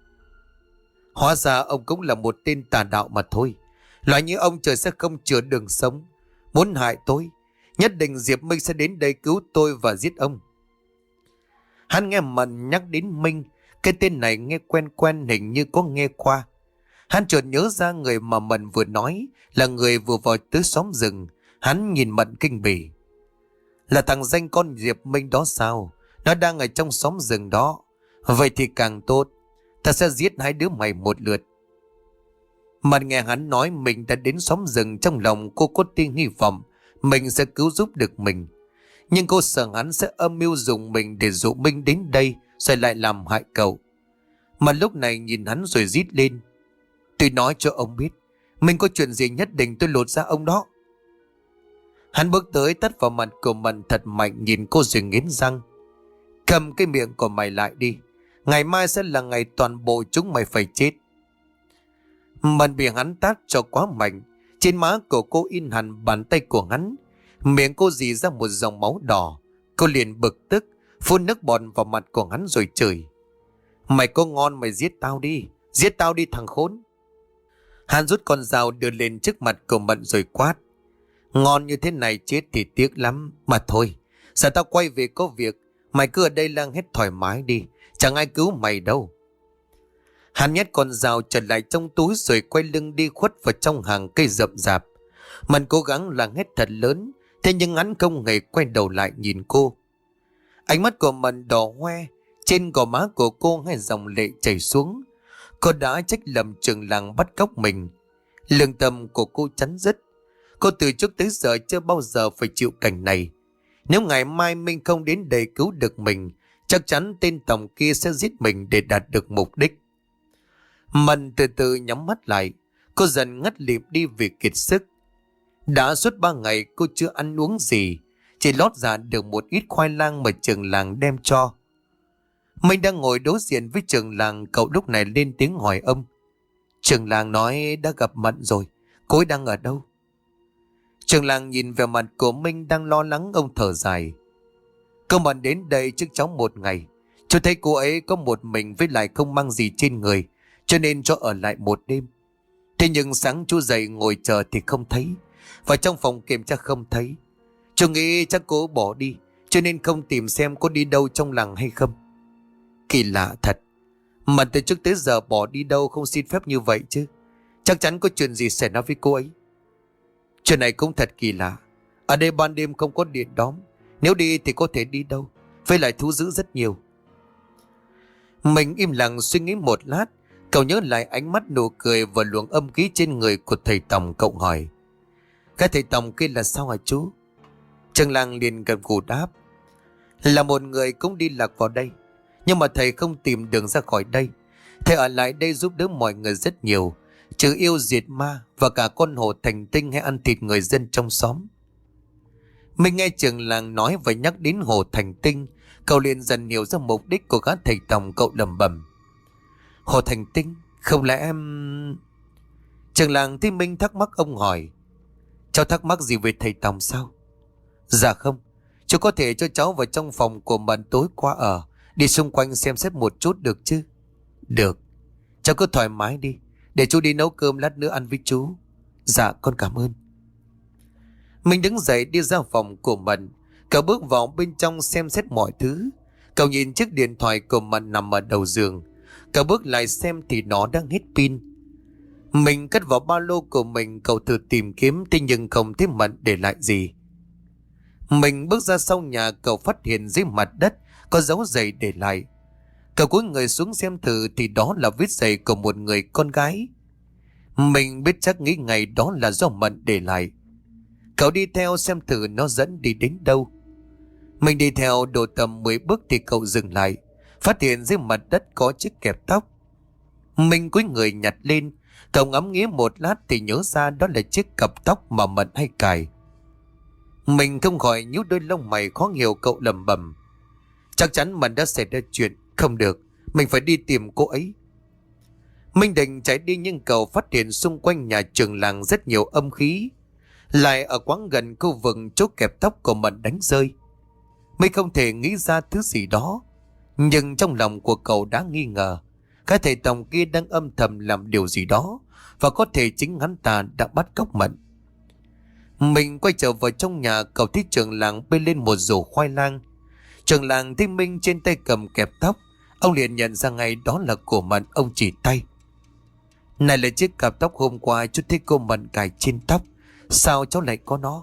Hóa ra ông cũng là một tên tà đạo mà thôi. Loại như ông trời sẽ không chừa đường sống. Muốn hại tôi, nhất định Diệp Minh sẽ đến đây cứu tôi và giết ông. Hắn nghe Mận nhắc đến Minh. Cái tên này nghe quen quen, hình như có nghe qua. Hắn chợt nhớ ra người mà Mận vừa nói là người vừa vào tới xóm rừng. Hắn nhìn Mận kinh bỉ: là thằng danh con Diệp Minh đó sao? Nó đang ở trong xóm rừng đó. Vậy thì càng tốt, ta sẽ giết hai đứa mày một lượt. Mận nghe hắn nói mình đã đến xóm rừng, trong lòng cô có tia hy vọng mình sẽ cứu giúp được mình. Nhưng cô sợ hắn sẽ âm mưu dùng mình để dụ Minh đến đây rồi lại làm hại cậu. Mà lúc này nhìn hắn rồi rít lên: tôi nói cho ông biết, mình có chuyện gì nhất định tôi lột ra ông đó. Hắn bước tới tát vào mặt của Mận thật mạnh, nhìn cô rồi nghiến răng: cầm cái miệng của mày lại đi, ngày mai sẽ là ngày toàn bộ chúng mày phải chết. Mận bị hắn tát cho quá mạnh, trên má của cô in hẳn bàn tay của hắn. Miệng cô rỉ ra một dòng máu đỏ. Cô liền bực tức phun nước bọt vào mặt của hắn rồi chửi: mày có ngon mày giết tao đi, giết tao đi thằng khốn. Hắn rút con dao đưa lên trước mặt của Mận rồi quát: ngon như thế này chết thì tiếc lắm. Mà thôi, giờ tao quay về có việc, mày cứ ở đây lang hết thoải mái đi, chẳng ai cứu mày đâu. Hắn nhét con dao trở lại trong túi rồi quay lưng đi khuất vào trong hàng cây rậm rạp. Mận cố gắng lang hết thật lớn, thế nhưng hắn không hề quay đầu lại nhìn cô. Ánh mắt của Mận đỏ hoe, trên gò má của cô hai dòng lệ chảy xuống. Cô đã trách lầm trường làng bắt cóc mình. Lương tâm của cô chắn dứt. Cô từ trước tới giờ chưa bao giờ phải chịu cảnh này. Nếu ngày mai Minh không đến đây cứu được mình, chắc chắn tên Tòng kia sẽ giết mình để đạt được mục đích. Mận từ từ nhắm mắt lại. Cô dần ngất lịm đi vì kiệt sức. Đã suốt ba ngày cô chưa ăn uống gì, chỉ lót dạ được một ít khoai lang mà trường làng đem cho. Minh đang ngồi đối diện với trường làng, cậu lúc này lên tiếng hỏi ông: trường làng nói đã gặp Mận rồi, cô ấy đang ở đâu? Trường làng nhìn về mặt của Minh đang lo lắng, ông thở dài: Cô Mận đến đây trước cháu một ngày. Chú thấy cô ấy có một mình với lại không mang gì trên người, cho nên cho ở lại một đêm. Thế nhưng sáng chú dậy ngồi chờ thì không thấy, và trong phòng kiểm tra không thấy. Chú nghĩ chắc cô bỏ đi, cho nên không tìm xem có đi đâu trong làng hay không. Kỳ lạ thật, mà từ trước tới giờ bỏ đi đâu không xin phép như vậy chứ. Chắc chắn có chuyện gì xảy ra với cô ấy. Chuyện này cũng thật kỳ lạ. Ở đây ban đêm không có điện đóm, nếu đi thì có thể đi đâu, với lại thú dữ rất nhiều. Mình im lặng suy nghĩ một lát. Cậu nhớ lại ánh mắt, nụ cười và luồng âm khí trên người của thầy Tòng. Cậu hỏi: cái thầy Tòng kia là sao hả chú? Trường Làng liền gật gù đáp: là một người cũng đi lạc vào đây, nhưng mà thầy không tìm đường ra khỏi đây. Thầy ở lại đây giúp đỡ mọi người rất nhiều, trừ yêu diệt ma và cả con hổ thành tinh hay ăn thịt người dân trong xóm. Mình nghe Trường Làng nói và nhắc đến hổ thành tinh, cậu liền dần hiểu ra mục đích của gã thầy Tòng. Cậu lẩm bẩm: Hồ Thành Tinh, không lẽ em... Trường Làng thấy Minh thắc mắc, ông hỏi: cháu thắc mắc gì về thầy Tòng sao? Dạ không, chú có thể cho cháu vào trong phòng của Mận tối qua ở, đi xung quanh xem xét một chút được chứ? Được, cháu cứ thoải mái đi, để chú đi nấu cơm lát nữa ăn với chú. Dạ con cảm ơn. Mình đứng dậy đi ra phòng của Mận. Cậu bước vào bên trong xem xét mọi thứ. Cậu nhìn chiếc điện thoại của Mận nằm ở đầu giường. Cậu bước lại xem thì nó đang hết pin. Mình cất vào ba lô của mình. Cậu thử tìm kiếm, thế nhưng không thấy Mận để lại gì. Mình bước ra sau nhà. Cậu phát hiện dưới mặt đất có dấu giày để lại. Cậu cúi người xuống xem thử thì đó là vết giày của một người con gái. Mình biết chắc nghĩ ngày đó là do Mận để lại. Cậu đi theo xem thử nó dẫn đi đến đâu. Mình đi theo độ tầm mười bước thì cậu dừng lại, phát hiện dưới mặt đất có chiếc kẹp tóc. Mình cúi người nhặt lên. Cậu ngắm nghía một lát thì nhớ ra đó là chiếc cặp tóc mà Mận hay cài. Mình không khỏi nhíu đôi lông mày khó hiểu. Cậu lẩm bẩm: chắc chắn Mận đã xảy ra chuyện. Không được, mình phải đi tìm cô ấy. Mình định chạy đi nhưng cậu phát hiện xung quanh nhà Trường Làng rất nhiều âm khí, lại ở quãng gần khu vực chỗ kẹp tóc của Mận đánh rơi. Mình không thể nghĩ ra thứ gì đó, nhưng trong lòng của cậu đã nghi ngờ cái thầy Tòng kia đang âm thầm làm điều gì đó, và có thể chính hắn ta đã bắt cóc Mận. Mình quay trở vào trong nhà. Cậu thấy Trường Làng bê lên một rổ khoai lang. Trường Làng thấy Minh trên tay cầm kẹp tóc, ông liền nhận ra ngay đó là của Mận. Ông chỉ tay: này là chiếc cặp tóc hôm qua chú thấy cô Mận cài trên tóc, sao cháu lại có nó?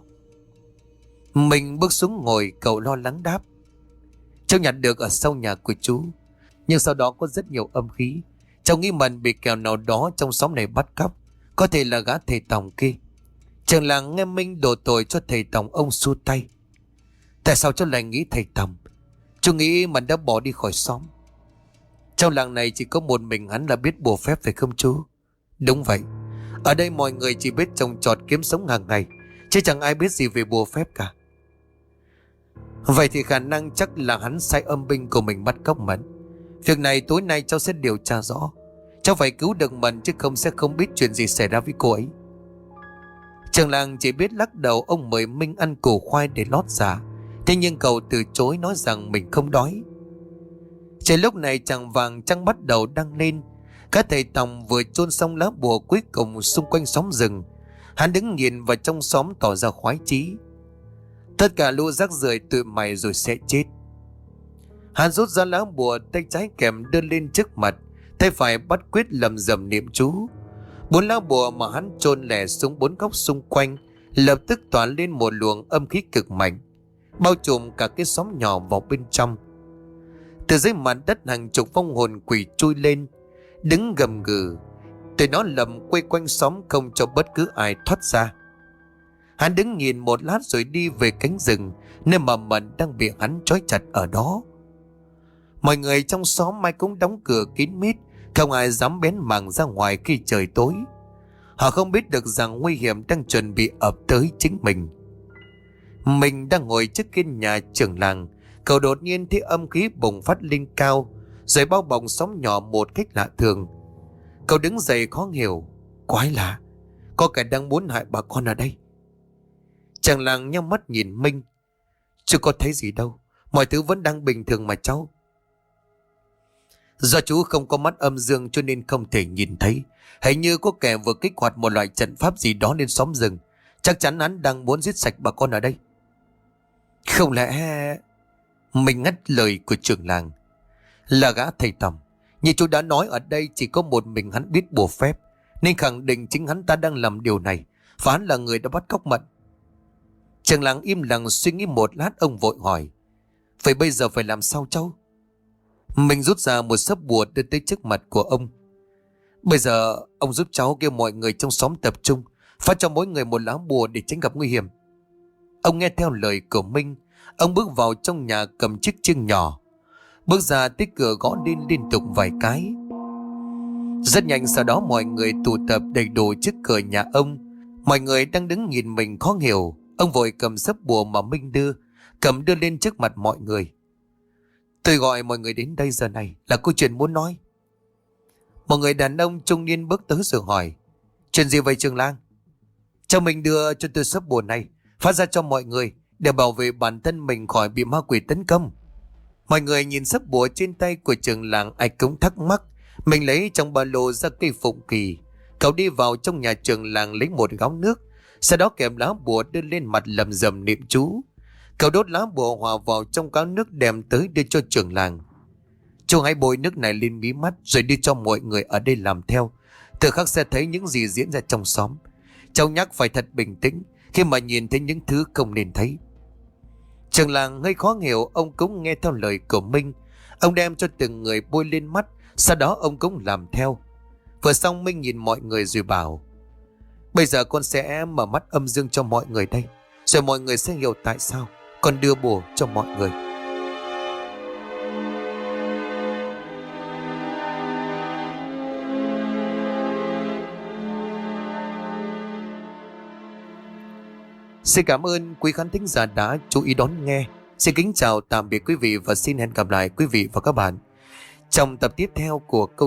Mình bước xuống ngồi. Cậu lo lắng đáp: cháu nhặt được ở sau nhà của chú, nhưng sau đó có rất nhiều âm khí. Cháu nghĩ Mận bị kẻo nào đó trong xóm này bắt cóc, có thể là gã thầy Tòng kia. Trường Làng nghe Minh đổ tội cho thầy Tòng, ông xua tay: tại sao cháu lại nghĩ thầy Tòng? Chú nghĩ Mận đã bỏ đi khỏi xóm. Trong làng này chỉ có một mình hắn là biết bùa phép, phải không chú? Đúng vậy, ở đây mọi người chỉ biết trồng trọt kiếm sống hàng ngày, chứ chẳng ai biết gì về bùa phép cả. Vậy thì khả năng chắc là hắn sai âm binh của mình bắt cóc Mận. Việc này tối nay cháu sẽ điều tra rõ. Cháu phải cứu được Mận, chứ không sẽ không biết chuyện gì xảy ra với cô ấy. Trường Làng chỉ biết lắc đầu. Ông mời Minh ăn củ khoai để lót dạ, thế nhưng cậu từ chối, nói rằng mình không đói. Trời lúc này chàng vàng trăng bắt đầu đăng lên. Các thầy Tòng vừa chôn xong lá bùa cuối cùng xung quanh xóm rừng. Hắn đứng nhìn vào trong xóm tỏ ra khoái chí: tất cả lũ rác rưởi tụi mày rồi sẽ chết. Hắn rút ra lá bùa, tay trái kèm đưa lên trước mặt, tay phải bắt quyết lầm rầm niệm chú. Bốn lá bùa mà hắn chôn lẻ xuống bốn góc xung quanh lập tức tỏa lên một luồng âm khí cực mạnh, bao trùm cả cái xóm nhỏ vào bên trong. Từ dưới mặt đất hàng chục vong hồn quỷ chui lên, đứng gầm gừ. Tụi nó lầm quay quanh xóm không cho bất cứ ai thoát ra. Hắn đứng nhìn một lát rồi đi về cánh rừng, nơi mà Mận đang bị hắn trói chặt ở đó. Mọi người trong xóm mai cũng đóng cửa kín mít, không ai dám bén mảng ra ngoài khi trời tối. Họ không biết được rằng nguy hiểm đang chuẩn bị ập tới chính mình. Mình đang ngồi trước căn nhà Trường Làng. Cậu đột nhiên thấy âm khí bùng phát lên cao, rồi bao bọc xóm nhỏ một cách lạ thường. Cậu đứng dậy khó hiểu: quái lạ, có kẻ đang muốn hại bà con ở đây. Chàng Làng nhắm mắt nhìn Minh: chưa có thấy gì đâu, Mọi thứ vẫn đang bình thường mà cháu. Do chú không có mắt âm dương cho nên không thể nhìn thấy. Hình như có kẻ vừa kích hoạt một loại trận pháp gì đó lên xóm rừng. Chắc chắn hắn đang muốn giết sạch bà con ở đây. Không lẽ... Mình ngắt lời của trưởng làng. Là gã thầy tầm. Như chú đã nói, ở đây chỉ có một mình hắn biết bùa phép, nên khẳng định chính hắn ta đang làm điều này, và hắn là người đã bắt cóc Mận. Trưởng làng im lặng suy nghĩ một lát, ông vội hỏi. Vậy bây giờ phải làm sao cháu? Mình rút ra một sấp bùa đưa tới trước mặt của ông. Bây giờ ông giúp cháu kêu mọi người trong xóm tập trung, phát cho mỗi người một lá bùa để tránh gặp nguy hiểm. Ông nghe theo lời của Minh. Ông bước vào trong nhà cầm chiếc chiêng nhỏ, bước ra tới cửa gõ lên liên tục vài cái. Rất nhanh sau đó mọi người tụ tập đầy đủ trước cửa nhà ông. Mọi người đang đứng nhìn mình khó hiểu. Ông vội cầm sấp bùa mà Minh đưa, cầm đưa lên trước mặt mọi người. Tôi gọi mọi người đến đây giờ này là có chuyện muốn nói. Một người đàn ông trung niên bước tới rồi hỏi. Chuyện gì vậy trường lang? Cho mình đưa cho tôi sấp bùa này, phát ra cho mọi người để bảo vệ bản thân mình khỏi bị ma quỷ tấn công. Mọi người nhìn sấp bùa trên tay của trường làng, ai cũng thắc mắc. Mình lấy trong ba lô ra cây phụng kỳ. Cậu đi vào trong nhà trường làng lấy một gáo nước, sau đó kèm lá bùa đưa lên mặt lầm rầm niệm chú. Cậu đốt lá bùa hòa vào trong gáo nước đem tới đưa cho trường làng. Chú hãy bôi nước này lên mí mắt rồi đi cho mọi người ở đây làm theo. Tự khắc sẽ thấy những gì diễn ra trong xóm. Cháu nhắc phải thật bình tĩnh khi mà nhìn thấy những thứ không nên thấy. Trường làng hơi khó hiểu, ông cũng nghe theo lời của Minh. Ông đem cho từng người bôi lên mắt, sau đó ông cũng làm theo. Vừa xong Minh nhìn mọi người rồi bảo. Bây giờ con sẽ mở mắt âm dương cho mọi người đây, rồi mọi người sẽ hiểu tại sao con đưa bùa cho mọi người. Xin cảm ơn quý khán thính giả đã chú ý đón nghe. Xin kính chào tạm biệt quý vị và xin hẹn gặp lại quý vị và các bạn trong tập tiếp theo của câu